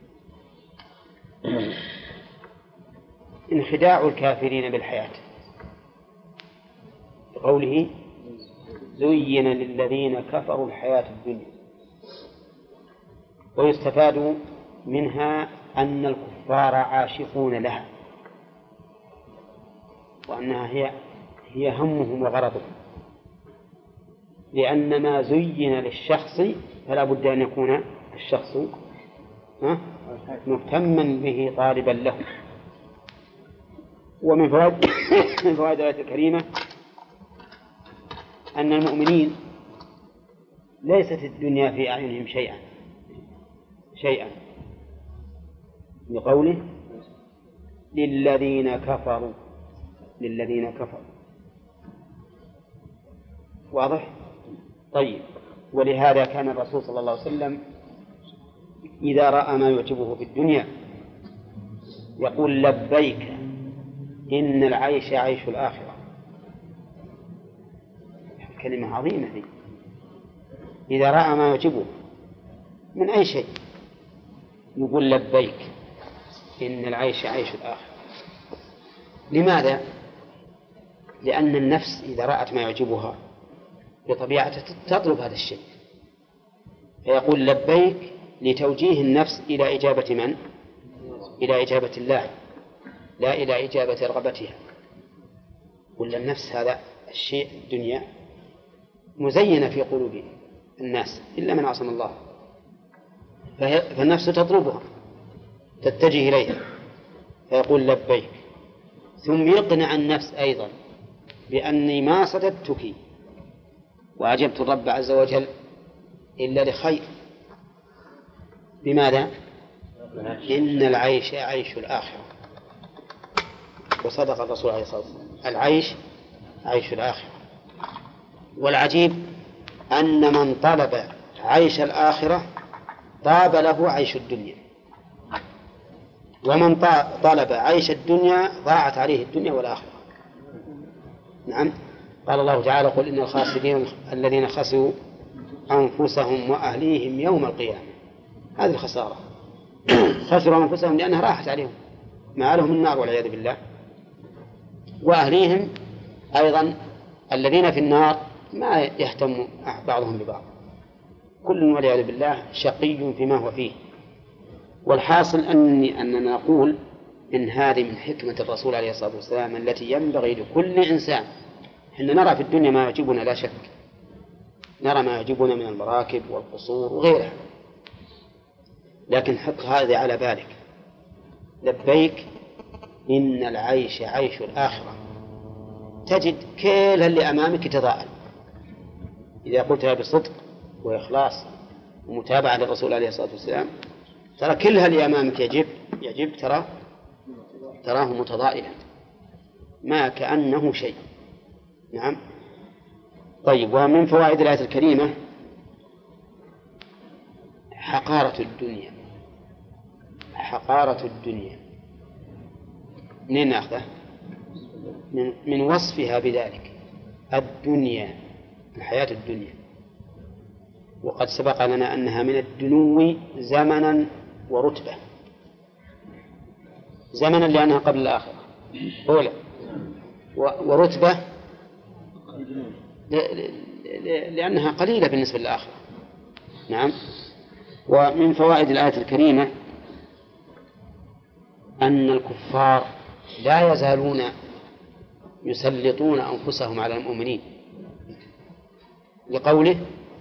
[SPEAKER 1] انخداع الكافرين بالحياة بقوله زين للذين كفروا الحياة الدنيا، ويستفاد منها أن الكفار عاشقون لها وأنها هي همهم وغرضهم، لأن ما زين للشخص فلا بد أن يكون الشخص مهتما به طالبا له. ومن فوائد الآية الكريمة أن المؤمنين ليست الدنيا في أعينهم شيئا بقوله للذين كفروا واضح؟ طيب. ولهذا كان الرسول صلى الله عليه وسلم إذا رأى ما يعجبه في الدنيا يقول لبيك إن العيش عيش الآخرة. كلمة عظيمة دي. إذا رأى ما يعجبه من أي شيء يقول لبيك إن العيش عيش الآخرة. لماذا؟ لأن النفس إذا رأت ما يعجبها بطبيعتها تطلب هذا الشيء، فيقول لبيك لتوجيه النفس إلى إجابة من؟ إلى إجابة الله، لا إلى إجابة رغبتها. ولا النفس هذا الشيء الدنيا مزينة في قلوب الناس إلا من عصم الله، فالنفس تطلبها تتجه إليها فيقول لبيك، ثم يقنع النفس أيضا بأني ما صددتك وأجبت الرب عز وجل إلا لخير. بماذا؟ إن العيش عيش الآخرة. وصدق الرسول عليه الصلاة والسلام، العيش عيش الآخرة. والعجيب أن من طلب عيش الآخرة طاب له عيش الدنيا، ومن طلب عيش الدنيا ضاعت عليه الدنيا والآخرة. نعم. قال الله تعالى قل إن الخاسرين الذين خسروا أنفسهم وأهليهم يوم القيامة. هذه الخسارة. خسروا أنفسهم لأنها راحت عليهم مآلهم النار والعياذ بالله، وأهليهم أيضا الذين في النار ما يهتم بعضهم ببعض، كل والعياذ بالله شقي فيما هو فيه. والحاصل أننا نقول إن هذه من حكمة الرسول عليه الصلاة والسلام التي ينبغي لكل إنسان. إحنا نرى في الدنيا ما يعجبنا لا شك، نرى ما يعجبنا من المراكب والقصور وغيرها، لكن حط هذا على بالك لبيك إن العيش عيش الآخرة، تجد كل اللي أمامك يتضاءل إذا قلتها بصدق وإخلاص ومتابعة للرسول عليه الصلاة والسلام. ترى كل اللي أمامك يجب تراه متضائلا ما كأنه شيء. نعم. طيب. ومن فوائد الآية الكريمة حقارة الدنيا. منين نأخذه؟ من وصفها بذلك، الدنيا، الحياة الدنيا. وقد سبق لنا أنها من الدنو زمنا ورتبة. زمنا لأنها قبل الآخرة أولى، ورتبة لأنها قليلة بالنسبة للآخرة. نعم. ومن فوائد الآية الكريمة أن الكفار لا يزالون يسلطون أنفسهم على المؤمنين لقوله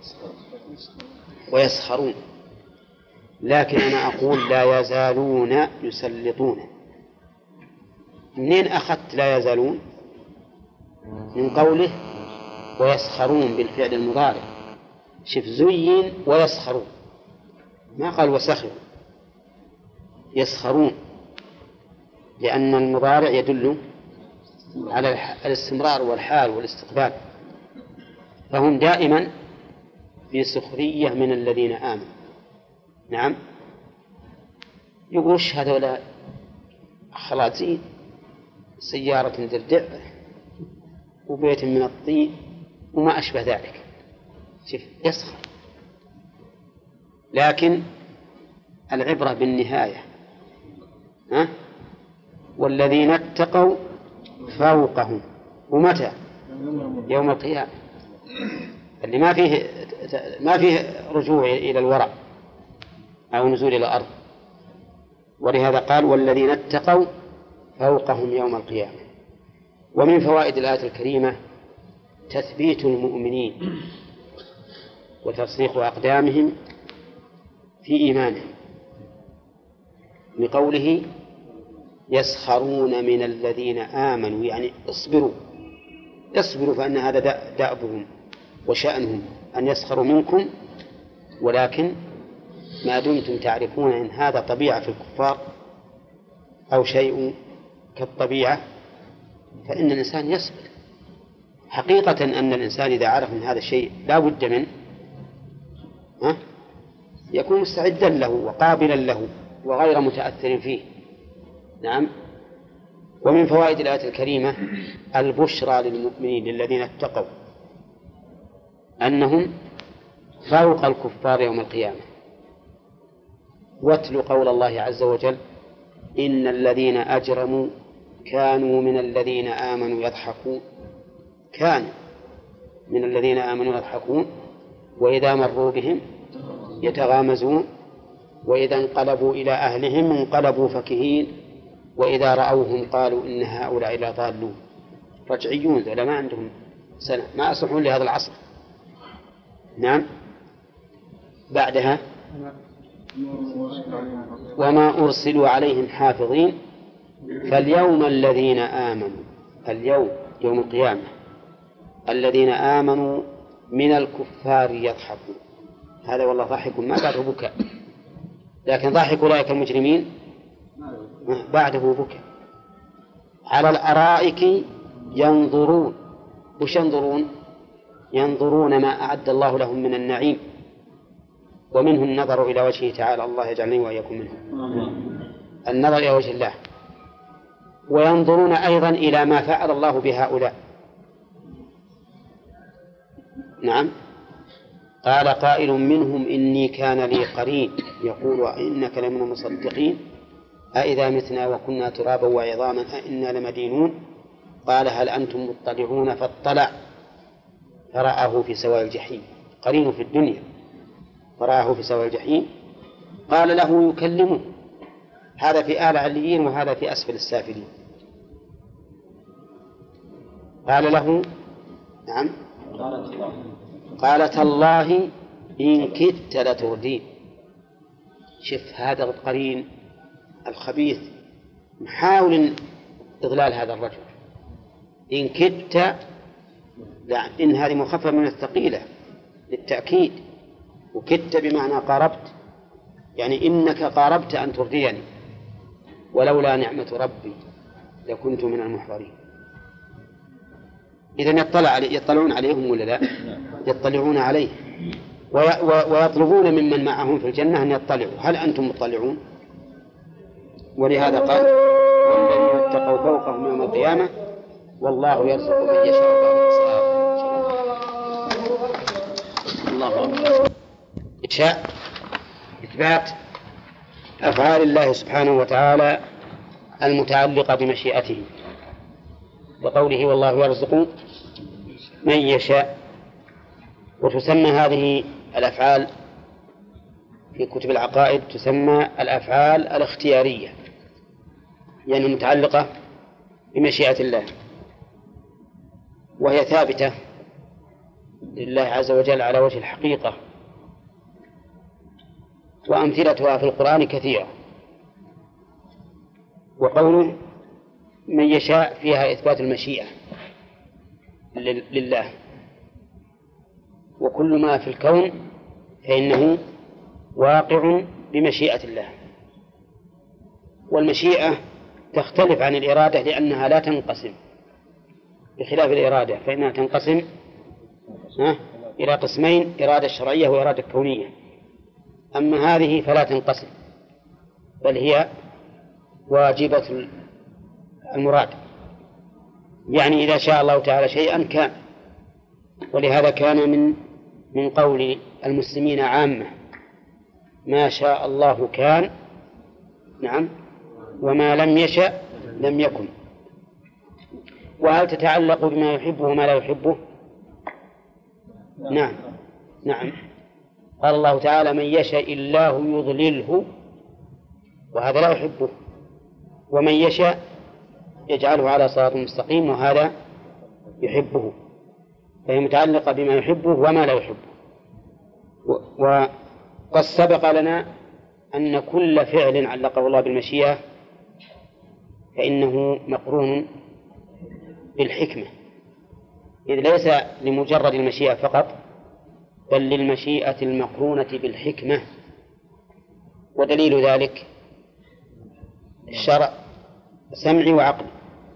[SPEAKER 1] ويسخرون، لكن أنا أقول لا يزالون يسلطون. منين أخذت لا يزالون؟ من قوله ويسخرون بالفعل المضارع. شف زين ويسخرون، ما قال وسخروا، يسخرون، لأن المضارع يدل على الاستمرار والحال والاستقبال، فهم دائما في سخرية من الذين آمنوا. نعم. يقولش هذولا خلاصين سيارة دردع وبيت من الطين وما أشبه ذلك. شوف يسخر، لكن العبرة بالنهاية. والذين اتقوا فوقهم، ومتى؟ يوم القيامة، اللي ما فيه رجوع إلى الوراء أو نزول إلى الأرض. ولهذا قال والذين اتقوا فوقهم يوم القيامة. ومن فوائد الآية الكريمة تثبيت المؤمنين وترسيخ أقدامهم في إيمانهم، لقوله يسخرون من الذين آمنوا، يعني اصبروا فإن هذا دأبهم وشأنهم أن يسخروا منكم، ولكن ما دمتم تعرفون أن هذا طبيعة في الكفار أو شيء كالطبيعة فإن الإنسان يصبر. حقيقة أن الإنسان إذا عرف أن هذا الشيء لا بد منه يكون مستعدا له وقابلا له وغير متأثر فيه. نعم. ومن فوائد الآية الكريمة البشرى للمؤمنين للذين اتقوا أنهم فوق الكفار يوم القيامة. واتل قول الله عز وجل إن الذين أجرموا كانوا من الذين آمنوا يضحكون. كانوا من الذين آمنوا يضحكون وإذا مروا بهم يتغامزون وإذا انقلبوا إلى أهلهم انقلبوا فكهين وإذا رأوهم قالوا إن هؤلاء لضالون. رجعيون ذولا ما عندهم سنة، ما أصلحون لهذا العصر. نعم. بعدها وما أرسلوا عليهم حافظين فاليوم الذين آمنوا، اليوم يوم القيامة الذين آمنوا من الكفار يضحكون. هذا والله ضحك ما بعده بكاء، لكن ضحك أولئك المجرمين بعده بكاء. على الأرائك ينظرون. وش ينظرون؟ ينظرون ما أعد الله لهم من النعيم، ومنه النظر إلى وجهه تعالى. الله يجعلني وإياكم منهم. النظر إلى وجه الله. وينظرون أيضا إلى ما فعل الله بهؤلاء. نعم. قال قائل منهم إني كان لي قرين يقول إنك لمن المصدقين أإذا متنا وكنا ترابا وعظاما أإنا لمدينون. قال هل أنتم مطلعون فاطلع فرآه في سواء الجحيم. قرين في الدنيا فرآه في سواء الجحيم. قال له يكلمه. هذا في أعلى عليين وهذا في أسفل السافلين. قال له نعم قال تالله إن كدت لتردين. شف هذا القرين الخبيث محاول إضلال هذا الرجل. إن كدت، إن هذه مخففة من الثقيلة للتأكيد، وكدت بمعنى قاربت، يعني إنك قاربت أن ترديني ولولا نعمة ربي لكنت من المحضرين. إذن يطلعون عليهم ولا لا؟ يطلعون عليه ويطلبون ممن معهم في الجنة أن يطلعوا. هل أنتم مطلعون؟ ولهذا قال والذين اتقوا فوقهم يوم القيامة والله يرزق من يشاء بغير حساب.
[SPEAKER 5] الله أكبر.
[SPEAKER 1] شاء إثبات أفعال الله سبحانه وتعالى المتعلقة بمشيئته، وقوله والله يرزق من يشاء. وتسمى هذه الأفعال في كتب العقائد تسمى الأفعال الاختيارية، يعني متعلقة بمشيئة الله، وهي ثابتة لله عز وجل على وجه الحقيقة، وأمثلتها في القرآن كثيرة. وقوله من يشاء فيها إثبات المشيئة لله، وكل ما في الكون فإنه واقع بمشيئة الله. والمشيئة تختلف عن الإرادة لأنها لا تنقسم، بخلاف الإرادة فإنها تنقسم إلى قسمين: إرادة شرعية وإرادة كونية. أما هذه فلا تنقسم، بل هي واجبة المراد، يعني إذا شاء الله تعالى شيئا كان. ولهذا كان من قول المسلمين عامة: ما شاء الله كان، نعم، وما لم يشأ لم يكن. وهل تتعلق بما يحبه وما لا يحبه؟ نعم، نعم. قال الله تعالى: من يشاء الله يضلله، وهذا لا يحبه، ومن يشاء يجعله على صراط مستقيم، وهذا يحبه. فهي متعلقة بما يحبه وما لا يحبه. وقد سبق لنا أن كل فعل علقه الله بالمشيئة فإنه مقرون بالحكمة، إذ ليس لمجرد المشيئة فقط، بل للمشيئة المقرونة بالحكمة. ودليل ذلك الشرع سمعي وعقلي.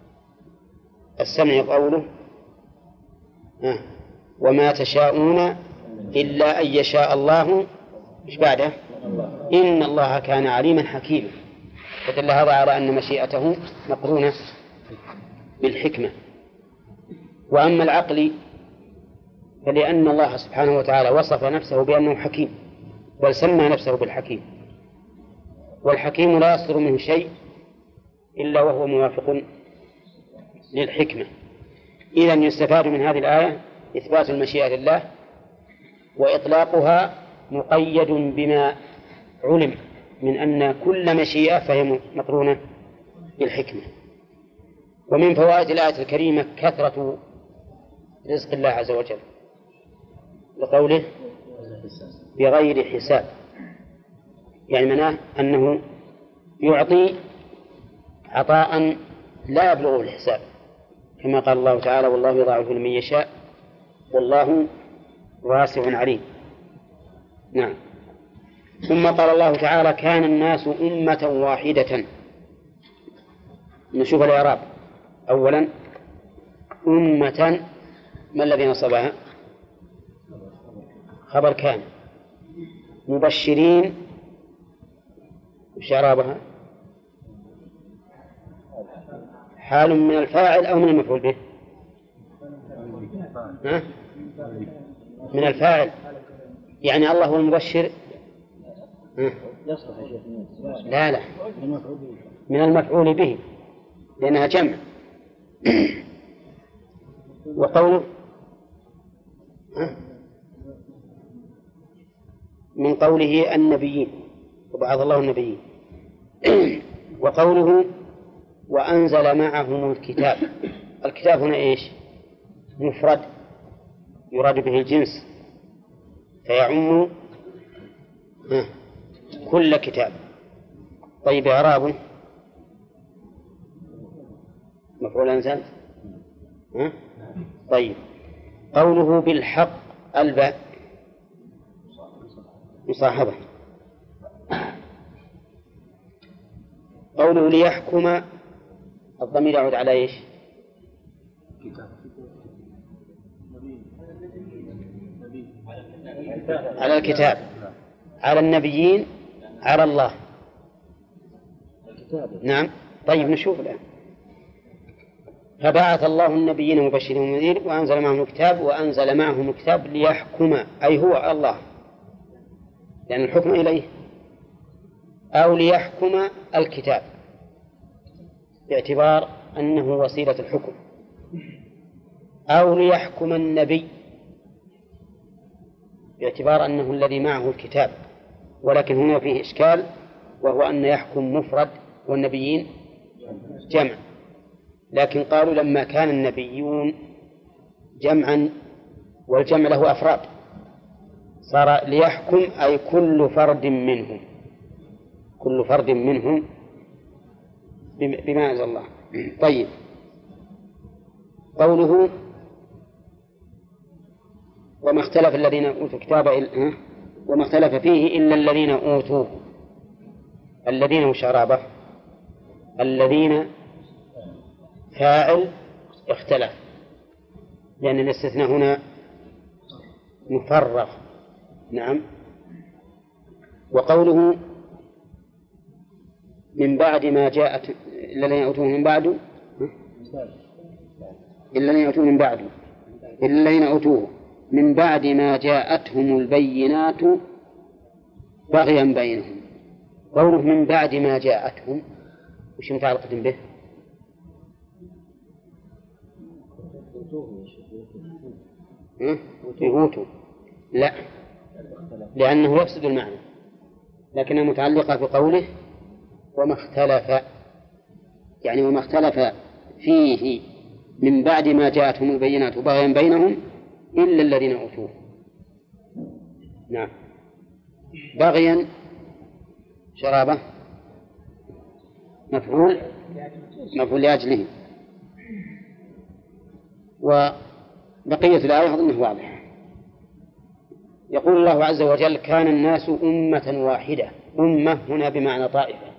[SPEAKER 1] السمع قوله: وما تشاءون إلا أن يشاء الله، مش بعده؟ إن الله كان عليما حكيما. فدل هذا على أن مشيئته مقرونة بالحكمة. وأما العقل فلأن الله سبحانه وتعالى وصف نفسه بأنه حكيم، بل سمى نفسه بالحكيم، والحكيم لا يصدر منه شيء إلا وهو موافق للحكمة. إذن يستفاد من هذه الآية إثبات المشيئة لله، وإطلاقها مقيد بما علم من أن كل مشيئة فهي مقرونة بالحكمة. ومن فوائد الآية الكريمة كثرة رزق الله عز وجل، لقوله: بغير حساب، يعني معناه أنه يعطي عطاء لا يبلغ الحساب، كما قال الله تعالى: والله يضاعف لمن يشاء والله واسع عليم. نعم. ثم قال الله تعالى: كان الناس أمة واحدة. نشوف الإعراب. أولا أمة، ما الذي نصبها؟ خبر كان. مبشرين، وش إعرابها؟ حال من الفاعل أو من المفعول به؟ من الفاعل، يعني الله هو المبشر. لا، من المفعول به، لأنها جمع. وقوله من قوله النبيين، وبعث الله النبيين. وقوله وأنزل معهم الكتاب. الكتاب هنا إيش؟ مفرد يراد به الجنس، فيعم كل كتاب. طيب إعرابه مفعول أنزل. طيب قوله بالحق، الباء مصاحبة. قوله ليحكم، الضمير يعود على إيش؟ على الكتاب، على النبيين، على الله. نعم. طيب نشوف الآن. فبعث الله النبيين مبشرين ومنذرين وأنزل معهم الكتاب وأنزل معهم الكتاب ليحكم، أي هو الله لأن الحكم إليه، أو ليحكم الكتاب باعتبار أنه وسيلة الحكم، أو ليحكم النبي باعتبار أنه الذي معه الكتاب. ولكن هنا فيه إشكال، وهو أن يحكم مفرد والنبيين جمع، لكن قالوا لما كان النبيون جمعا والجمع له أفراد صار ليحكم أي كل فرد منهم، كل فرد منهم بما أنزل الله. طيب، قوله وما اختلف الذين أوتوا الكتاب وما اختلف فيه إلا الذين أوتوه، الذين وشرابه، الذين فاعل اختلف لأن الاستثناء هنا مفرغ. نعم. وقوله من بعد ما جاءت إلا الذين أوتوه من بعد إلا الذين أوتوه من بعد إلا الذين أوتوه من بعد ما جاءتهم البينات بغيا بينهم. قوله من بعد ما جاءتهم وش متعلقة به؟ أوتوا لا، لأنه يفسد المعنى، لكنها متعلقة بقوله وما اختلف، يعني وما اختلف فيه من بعد ما جاءتهم البينات بغيا بينهم إلا الذين أوتوه. نعم. بغيا شرابه مفعول لأجله. وبقية الآية أظنه واضح. يقول الله عز وجل كان الناس أمة واحدة، أمة هنا بمعنى طائفة،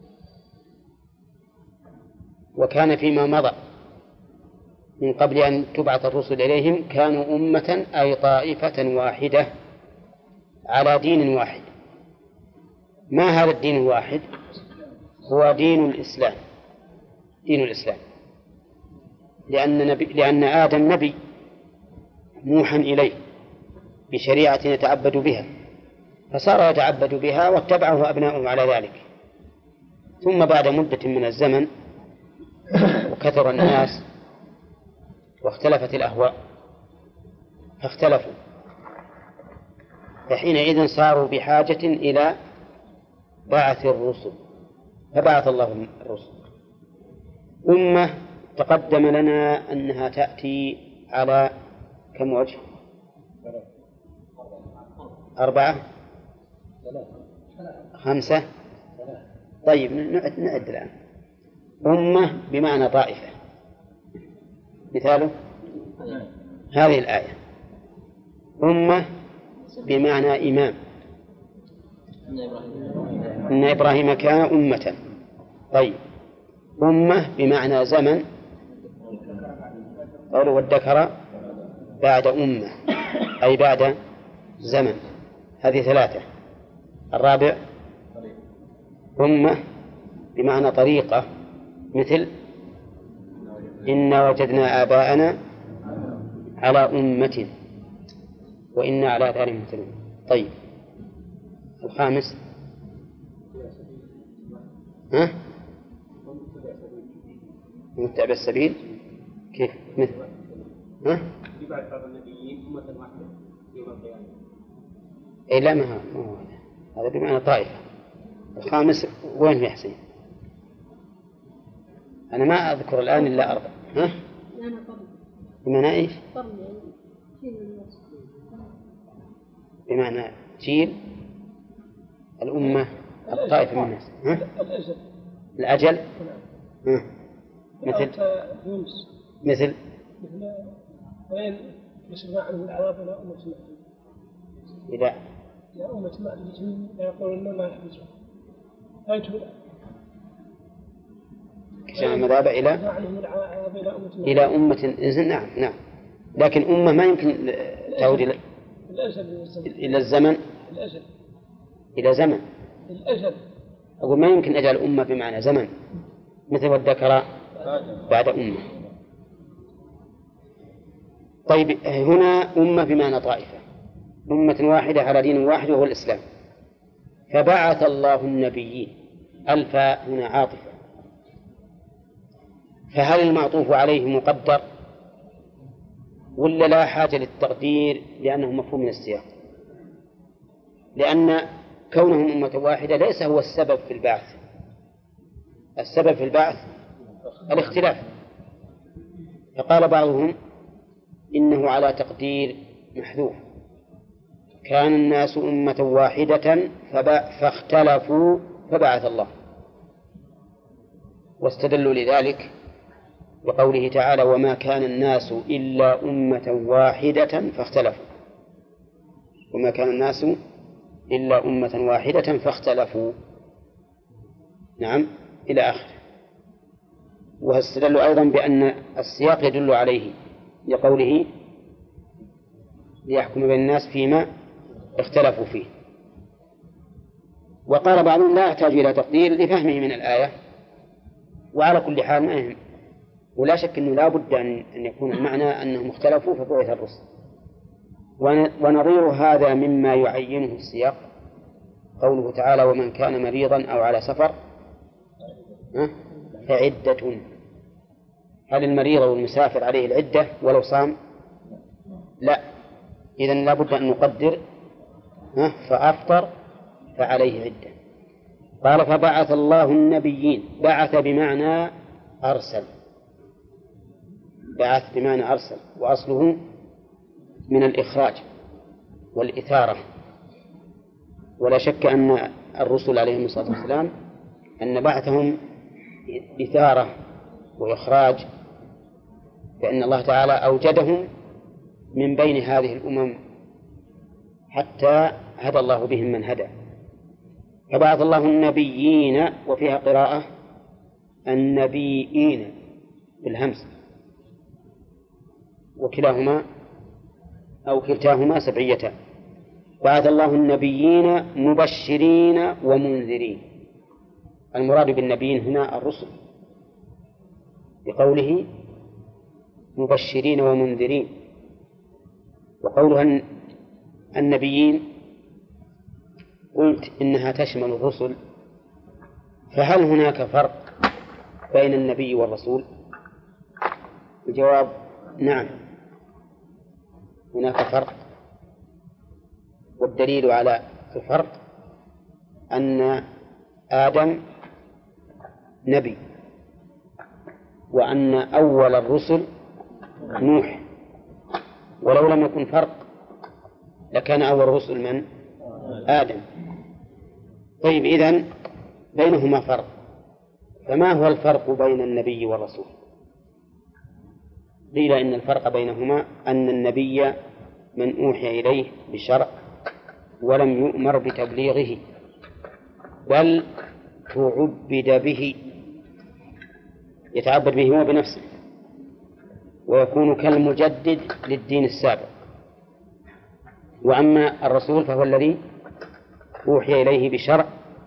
[SPEAKER 1] وكان فيما مضى من قبل أن تبعث الرسل إليهم كانوا أمة أي طائفة واحدة على دين واحد. ما هذا الدين الواحد؟ هو دين الإسلام، دين الإسلام، لأن آدم نبي موحى إليه بشريعة يتعبد بها، فصار يتعبد بها واتبعه أبناؤه على ذلك. ثم بعد مدة من الزمن وكثر الناس واختلفت الأهواء فاختلفوا، فحينئذ صاروا بحاجة إلى بعث الرسل، فبعث الله الرسل. أمة تقدم لنا أنها تأتي على كم وجه؟ 4 5. طيب نعد الآن. أمة بمعنى طائفة، مثاله هذه الآية. أمة بمعنى إمام، إن إبراهيم كان أمة. طيب، أمة بمعنى زمن، قوله والذكر بعد أمة أي بعد زمن، هذه 3. الرابع أمة بمعنى طريقة، مثل إنا وجدنا آباءنا على أمة وإنا على آثارهم مهتدون. طيب، الخامس متبع السبيل، كيف؟ مثل
[SPEAKER 4] يبعث بعض النبيين أمة واحدة يوم القيامة.
[SPEAKER 1] إيه لا، ما هو هذا بمعنى طائفة. الخامس وين يا حسين؟ أنا ما أذكر الآن إلا 4. بمعنى إيش؟ بمعنى جيل الأمة الطائفة من الناس. الأجل. مثل
[SPEAKER 5] وين يسمع عنه العذاب إلى أمة المعدودة.
[SPEAKER 1] إلى
[SPEAKER 5] أمة المعدودة لا يقولون ما يحبسون فيتوا
[SPEAKER 1] كشان المذاب إلى أمة. نعم. لكن أمة ما يمكن تعود إلى الزمن، إلى زمن
[SPEAKER 5] الأجل.
[SPEAKER 1] أقول ما يمكن أجعل أمة بمعنى زمن، مثل والذكر بعد أمة. طيب هنا أمة بمعنى طائفة، أمة واحدة على دين واحد وهو الإسلام. فبعث الله النبيين، الفاء هنا عاطفة، فهل المعطوف عليه مقدر ولا لا حاجة للتقدير لأنه مفهوم من السياق؟ لأن كونهم أمة واحدة ليس هو السبب في البعث، السبب في البعث الاختلاف. فقال بعضهم إنه على تقدير محذوف، كان الناس أمة واحدة فاختلفوا فبعث الله، واستدلوا لذلك بقوله تعالى وما كان الناس إلا أمة واحدة فاختلفوا، وما كان الناس إلا أمة واحدة فاختلفوا، نعم إلى آخر. واستدلوا أيضا بأن السياق يدل عليه لقوله ليحكم بين الناس فيما اختلفوا فيه. وقال بعضهم لا يحتاج إلى تقدير لفهمه من الآية، وعلى كل حال ما يهم، ولا شك أنه لا بد أن يكون المعنى أنهم اختلفوا فبعث الرسل. ونظير هذا مما يعينه السياق قوله تعالى ومن كان مريضا أو على سفر فعدة. هل المريض والمسافر عليه العدة ولو صام؟ لا، إذن لا بد أن نقدر فأفطر فعليه عدة. قال فبعث الله النبيين، بعث بمعنى أرسل، بعث بمعنى أرسل، وأصله من الإخراج والإثارة. ولا شك أن الرسل عليهم الصلاة والسلام أن بعثهم إثارة وإخراج، فإن الله تعالى أوجدهم من بين هذه الأمم حتى هدى الله بهم من هدى. فبعث الله النبيين، وفيها قراءة النبيين بالهمس، وكلاهما أو كلتاهما سبعيتان. بعث الله النبيين مبشرين ومنذرين. المراد بالنبيين هنا الرسل بقوله مبشرين ومنذرين، وقولها النبيين قلت إنها تشمل الرسل. فهل هناك فرق بين النبي والرسول؟ الجواب نعم، هناك فرق. والدليل على الفرق أن آدم نبي، وأن أول الرسل نوح. ولو لم يكن فرق لكان أول الرسل من؟ آدم. طيب إذن بينهما فرق، فما هو الفرق بين النبي والرسول؟ قيل إن الفرق بينهما أن النبي من أوحي إليه بشرع ولم يؤمر بتبليغه، بل تعبد به، يتعبد به هو بنفسه، ويكون كالمجدد للدين السابق. وأما الرسول فهو الذي أوحي إليه بشرع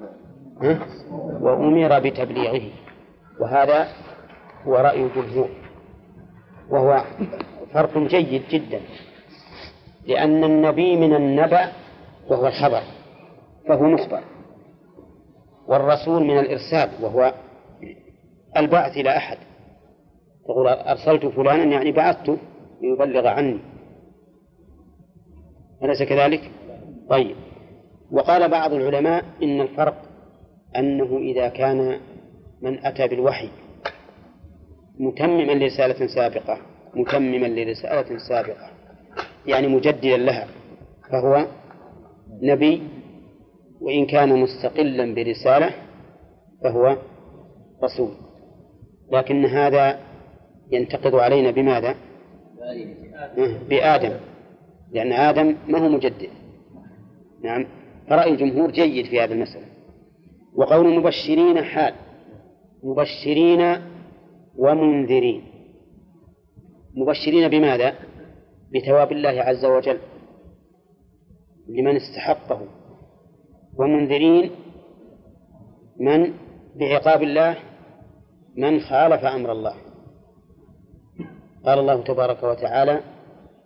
[SPEAKER 1] وأمر بتبليغه، وهذا هو رأي الجمهور، وهو فرق جيد جدا، لأن النبي من النبأ وهو الخبر فهو مخبر، والرسول من الإرسال وهو البعث إلى أحد، تقول أرسلت فلانا يعني بعثته ليبلغ عني، أليس كذلك؟ طيب. وقال بعض العلماء إن الفرق أنه إذا كان من أتى بالوحي متمما لرسالة سابقة يعني مجددا لها فهو نبي، وإن كان مستقلا برسالة فهو رسول. لكن هذا ينتقد علينا بماذا؟ بآدم، لأن آدم ما هو مجدد. نعم، فرأي الجمهور جيد في هذه المسألة. وقول مبشرين حال، مبشرين ومنذرين. مبشرين بماذا؟ بثواب الله عز وجل لمن استحقه، ومنذرين من بعقاب الله من خالف أمر الله. قال الله تبارك وتعالى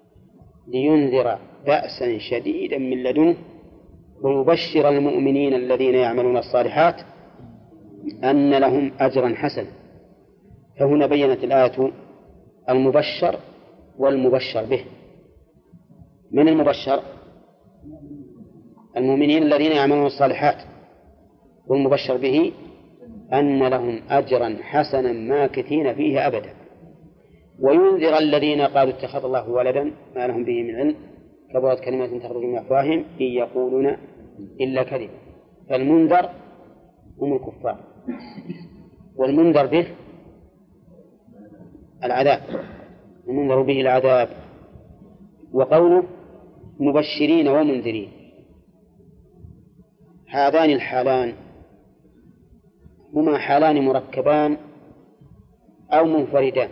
[SPEAKER 1] لينذر بأسا شديدا من لدنه ويبشر المؤمنين الذين يعملون الصالحات أن لهم أجرا حسنا. فهنا بينت الآية المبشر والمبشر به. من المبشر؟ المؤمنين الذين يعملون الصالحات، والمبشر به أن لهم أجرا حسنا ماكثين فيه أبدا. وينذر الذين قالوا اتخذ الله ولدا ما لهم به من علم كبرت كلمة تخرج من أفواههم إن يقولون إلا كذبا. فالمنذر هم الكفار، والمنذر به العذاب، المنذر به العذاب. وقوله مبشرين ومنذرين، هذان الحالان هما حالان مركبان أو منفردان؟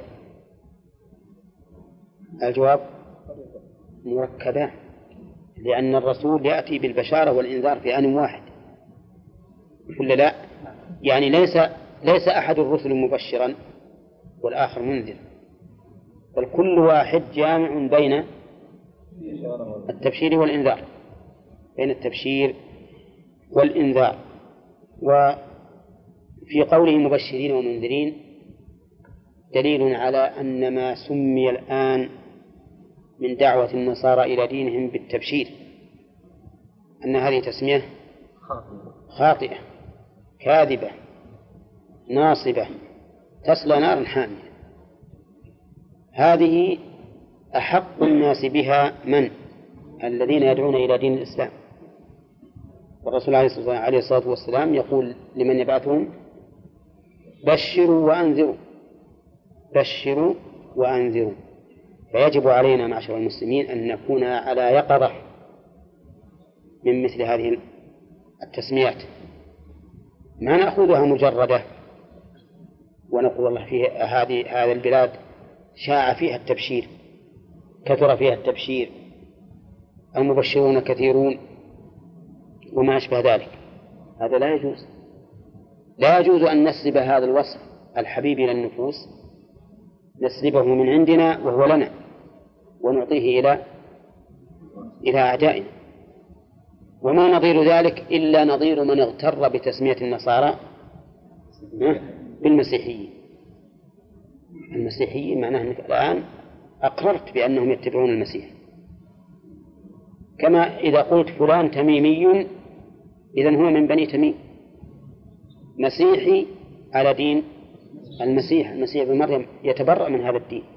[SPEAKER 1] الجواب مركبان، لأن الرسول يأتي بالبشارة والإنذار في آن واحد، ولا لا؟ يعني ليس أحد الرسل مبشرا والآخر منذر، بل كل واحد جامع بين التبشير والإنذار، بين التبشير والإنذار. وفي قوله مبشرين ومنذرين دليل على أن ما سمي الآن من دعوة النصارى إلى دينهم بالتبشير أن هذه تسمية خاطئة كاذبة ناصبة تصلى نارا حامية. هذه أحق الناس بها من؟ الذين يدعون إلى دين الإسلام. والرسول عليه الصلاة والسلام يقول لمن يبعثهم بشروا وأنذروا، بشروا وأنذروا. فيجب علينا معشر المسلمين أن نكون على يقظة من مثل هذه التسميات، ما نأخذها مجردة ونقول الله في هذه البلاد شاع فيها التبشير، كثر فيها التبشير، المبشرون كثيرون وما أشبه ذلك. هذا لا يجوز، لا يجوز أن نسلب هذا الوصف الحبيب إلى النفوس، نسلبه من عندنا وهو لنا ونعطيه إلى أعدائنا. وما نظير ذلك إلا نظير من اغتر بتسمية النصارى بالمسيحيين. المسيحيين معناه أنك الآن أقررت بأنهم يتبعون المسيح، كما إذا قلت فلان تميمي إذن هو من بني تميم، مسيحي على دين المسيح ابن مريم، يتبرأ من هذا الدين،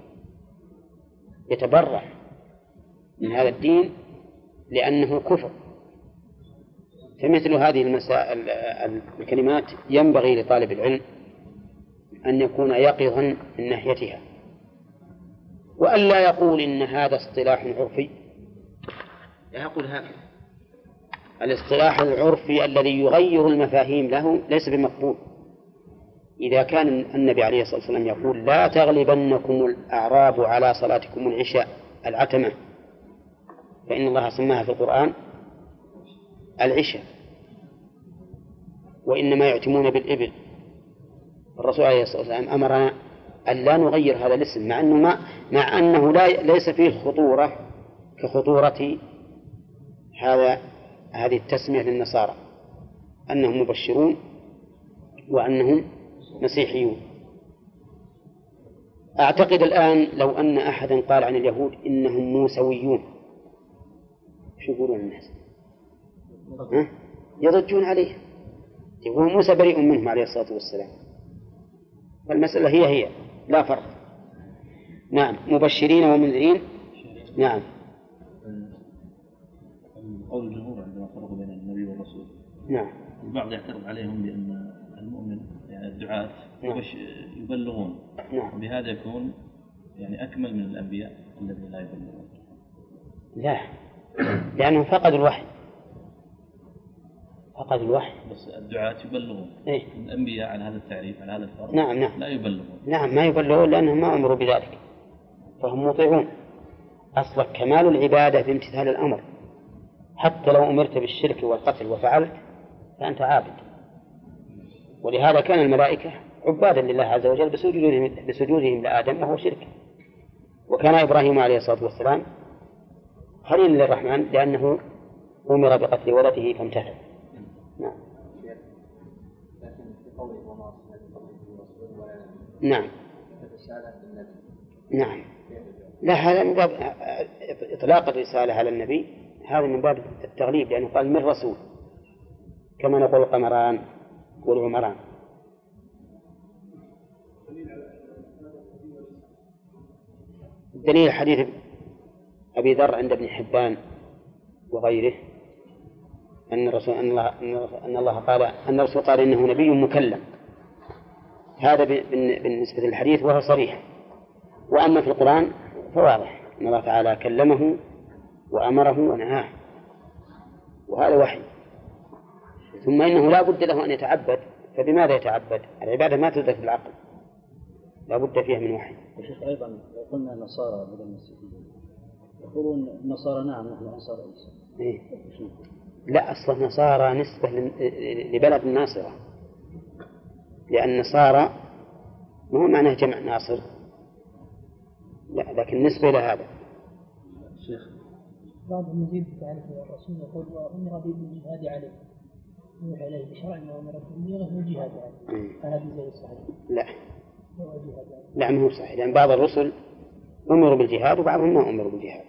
[SPEAKER 1] يتبرأ من هذا الدين لأنه كفر. فمثل هذه المسائل الكلمات ينبغي لطالب العلم أن يكون يقظا من ناحيتها، وأن لا يقول إن هذا اصطلاح عرفي. لا يقول هكذا. الاصطلاح العرفي الذي يغير المفاهيم له ليس بمقبول. إذا كان النبي عليه الصلاة والسلام يقول لا تغلبنكم الأعراب على صلاتكم العشاء العتمة، فإن الله سماها في القرآن العشاء، وإنما يعتمون بالإبل. الرسول عليه الصلاة والسلام أمرنا أن لا نغير هذا الاسم، مع أنه ليس فيه خطورة كخطورة هذه التسمية للنصارى أنهم مبشرون وأنهم مسيحيون. أعتقد الآن لو أن أحدا قال عن اليهود إنهم موسويون، شو يقولون الناس؟ يضجون عليه، يقول موسى بريء منهم عليه الصلاة والسلام. فالمسألة هي لا فرق. نعم، مبشرين ومنذرين. نعم.
[SPEAKER 6] قول الجمهور عندما فرقوا بين النبي والرسول،
[SPEAKER 1] نعم،
[SPEAKER 6] البعض يعترض عليهم بأن المؤمن يعني الدعاة يبلغون،
[SPEAKER 1] نعم،
[SPEAKER 6] وبهذا يكون يعني أكمل من الأنبياء الذين لا يبلغون.
[SPEAKER 1] لا، لأنهم فقدوا الوحي، فقدوا الوحي.
[SPEAKER 6] بس الدعاة يبلغون.
[SPEAKER 1] إيه؟
[SPEAKER 6] الأنبياء على هذا التعريف، على هذا الفرق،
[SPEAKER 1] نعم نعم
[SPEAKER 6] لا يبلغون.
[SPEAKER 1] نعم، ما يبلغون لأنهم ما أمروا بذلك، فهم مطيعون. أصلا كمال العبادة بامتثال الأمر، حتى لو أمرت بالشرك والقتل وفعلت فأنت عابد. ولهذا كان الملائكة عبادا لله عز وجل بسجودهم لآدم وهو شرك. وكان إبراهيم عليه الصلاة والسلام خليل للرحمن لأنه أمر بقتل ولده فامتثل. نعم. نعم. نعم. لا، هذا من باب إطلاق الرسالة على النبي، هذا من باب التغليب، لأنه قال من رسول، كما نقول القمران والعمران. دليل حديث أبي ذر عند ابن حبان وغيره أن الله قال أن الرسول قال إنه نبي مكلم، هذا بالنسبة للحديث وهو صريح. وأما في القرآن فواضح أن الله تعالى كلمه وأمره ونهاه، وهذا وحي. ثم إنه لا بد له أن يتعبد، فبماذا يتعبد؟ العبادة ما تدرك بالعقل، لا بد فيها من وحي.
[SPEAKER 6] وشيخ أيضا لو قلنا النصارى بدل المسيحيين يقولون النصارى نعم نحن أنصار عيسى.
[SPEAKER 1] إيه؟ لا، أصل النصارى نسبة لبلد الناصرة، لأن النصارى ما هو معناه جمع ناصر، لا، لكن نسبة إلى هذا.
[SPEAKER 6] شيخ
[SPEAKER 5] بعض المزيد تعرف الرسول يقول وأمر بالجهاد عليه، يوحى إليه بشرع وأمر بالجهاد عليه، هذا زي الصحيح؟
[SPEAKER 1] لا، لا ما هو صحيح، لأن بعض الرسل أمروا بالجهاد وبعضهم ما أمروا بالجهاد.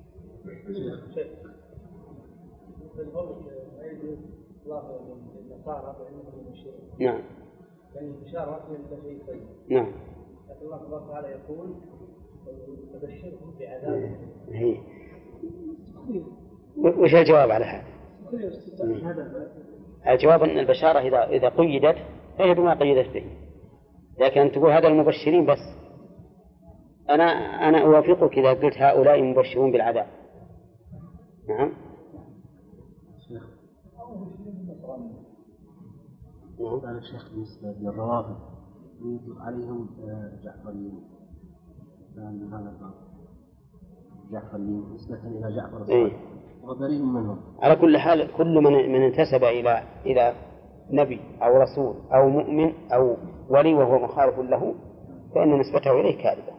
[SPEAKER 1] نعم. نعم.
[SPEAKER 3] لكن الله سبحانه وتعالى يقول تبشرهم بعذاب.
[SPEAKER 1] وش الجواب على هذا؟ الجواب أن البشارة إذا قيدت فهي بما قيدت به، لكن تقول هذا المبشرين بس. أنا أوافقك إذا قلت هؤلاء مبشرون بالعذاب. نعم.
[SPEAKER 7] قال الشيخ بالنسبة للروافض يطلق عليهم جعفريين، هذا الباب جعفريين نسبة إلى جعفر الصادق وبريء منهم.
[SPEAKER 1] على كل حال كل من انتسب إلى نبي أو رسول أو مؤمن أو ولي وهو مخالف له فإن نسبته إليه كاذبة.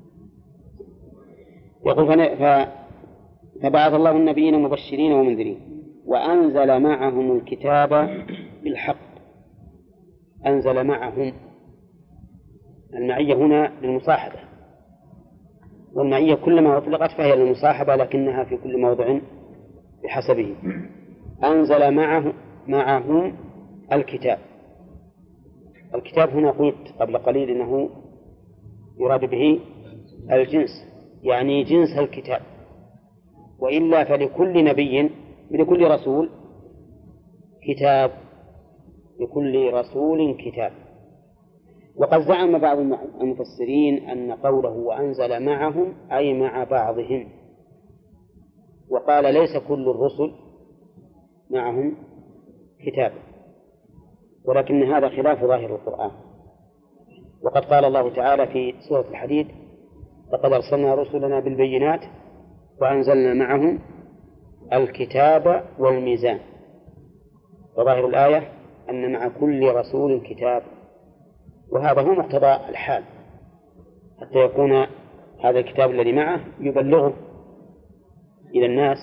[SPEAKER 1] يقول فبعث الله النبيين مبشرين ومنذرين وأنزل معهم الكتاب بالحق. أنزل معهم، المعية هنا للمصاحبة، والمعية كلما أطلقت فهي للمصاحبة لكنها في كل موضع بحسبه. أنزل معهم الكتاب. الكتاب هنا قلت قبل قليل إنه يراد به الجنس، يعني جنس الكتاب، وإلا فلكل نبي لكل رسول كتاب، لكل رسول كتاب. وقد زعم بعض المفسرين أن قوله وأنزل معهم أي مع بعضهم، وقال ليس كل الرسل معهم كتاب، ولكن هذا خلاف ظاهر القرآن. وقد قال الله تعالى في سورة الحديد لقد أرسلنا رسلنا بالبينات وأنزلنا معهم الكتاب والميزان. وظاهر الآية أن مع كل رسول كتاب، وهذا هو مقتضى الحال، حتى يكون هذا الكتاب الذي معه يبلغه إلى الناس.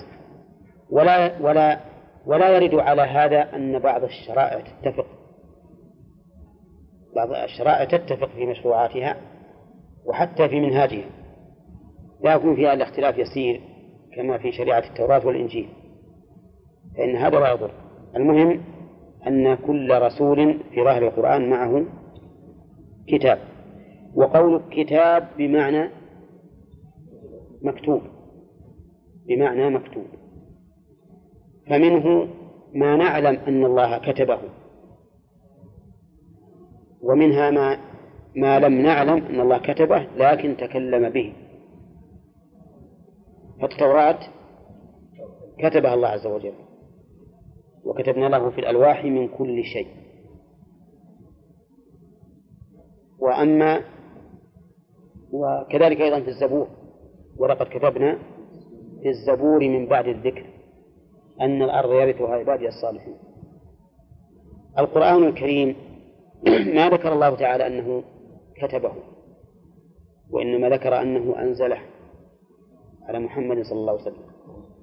[SPEAKER 1] ولا يرد على هذا أن بعض الشرائع تتفق، بعض الشرائع تتفق في مشروعاتها وحتى في منهاجها، لا يكون فيها الاختلاف يسير كما في شريعة التوراة والإنجيل، فإن هذا لا يضر. المهم أن كل رسول في ظاهر القرآن معه كتاب. وقول كتاب بمعنى مكتوب، بمعنى مكتوب، فمنه ما نعلم أن الله كتبه، ومنها ما لم نعلم أن الله كتبه لكن تكلم به. فالتوراة كتبها الله عز وجل، وكتبنا له في الألواح من كل شيء. وكذلك أيضا في الزبور، ولقد كتبنا في الزبور من بعد الذكر أن الأرض يرثها عبادي الصالحين. القرآن الكريم ما ذكر الله تعالى أنه كتبه، وإنما ذكر أنه أنزله على محمد صلى الله عليه وسلم.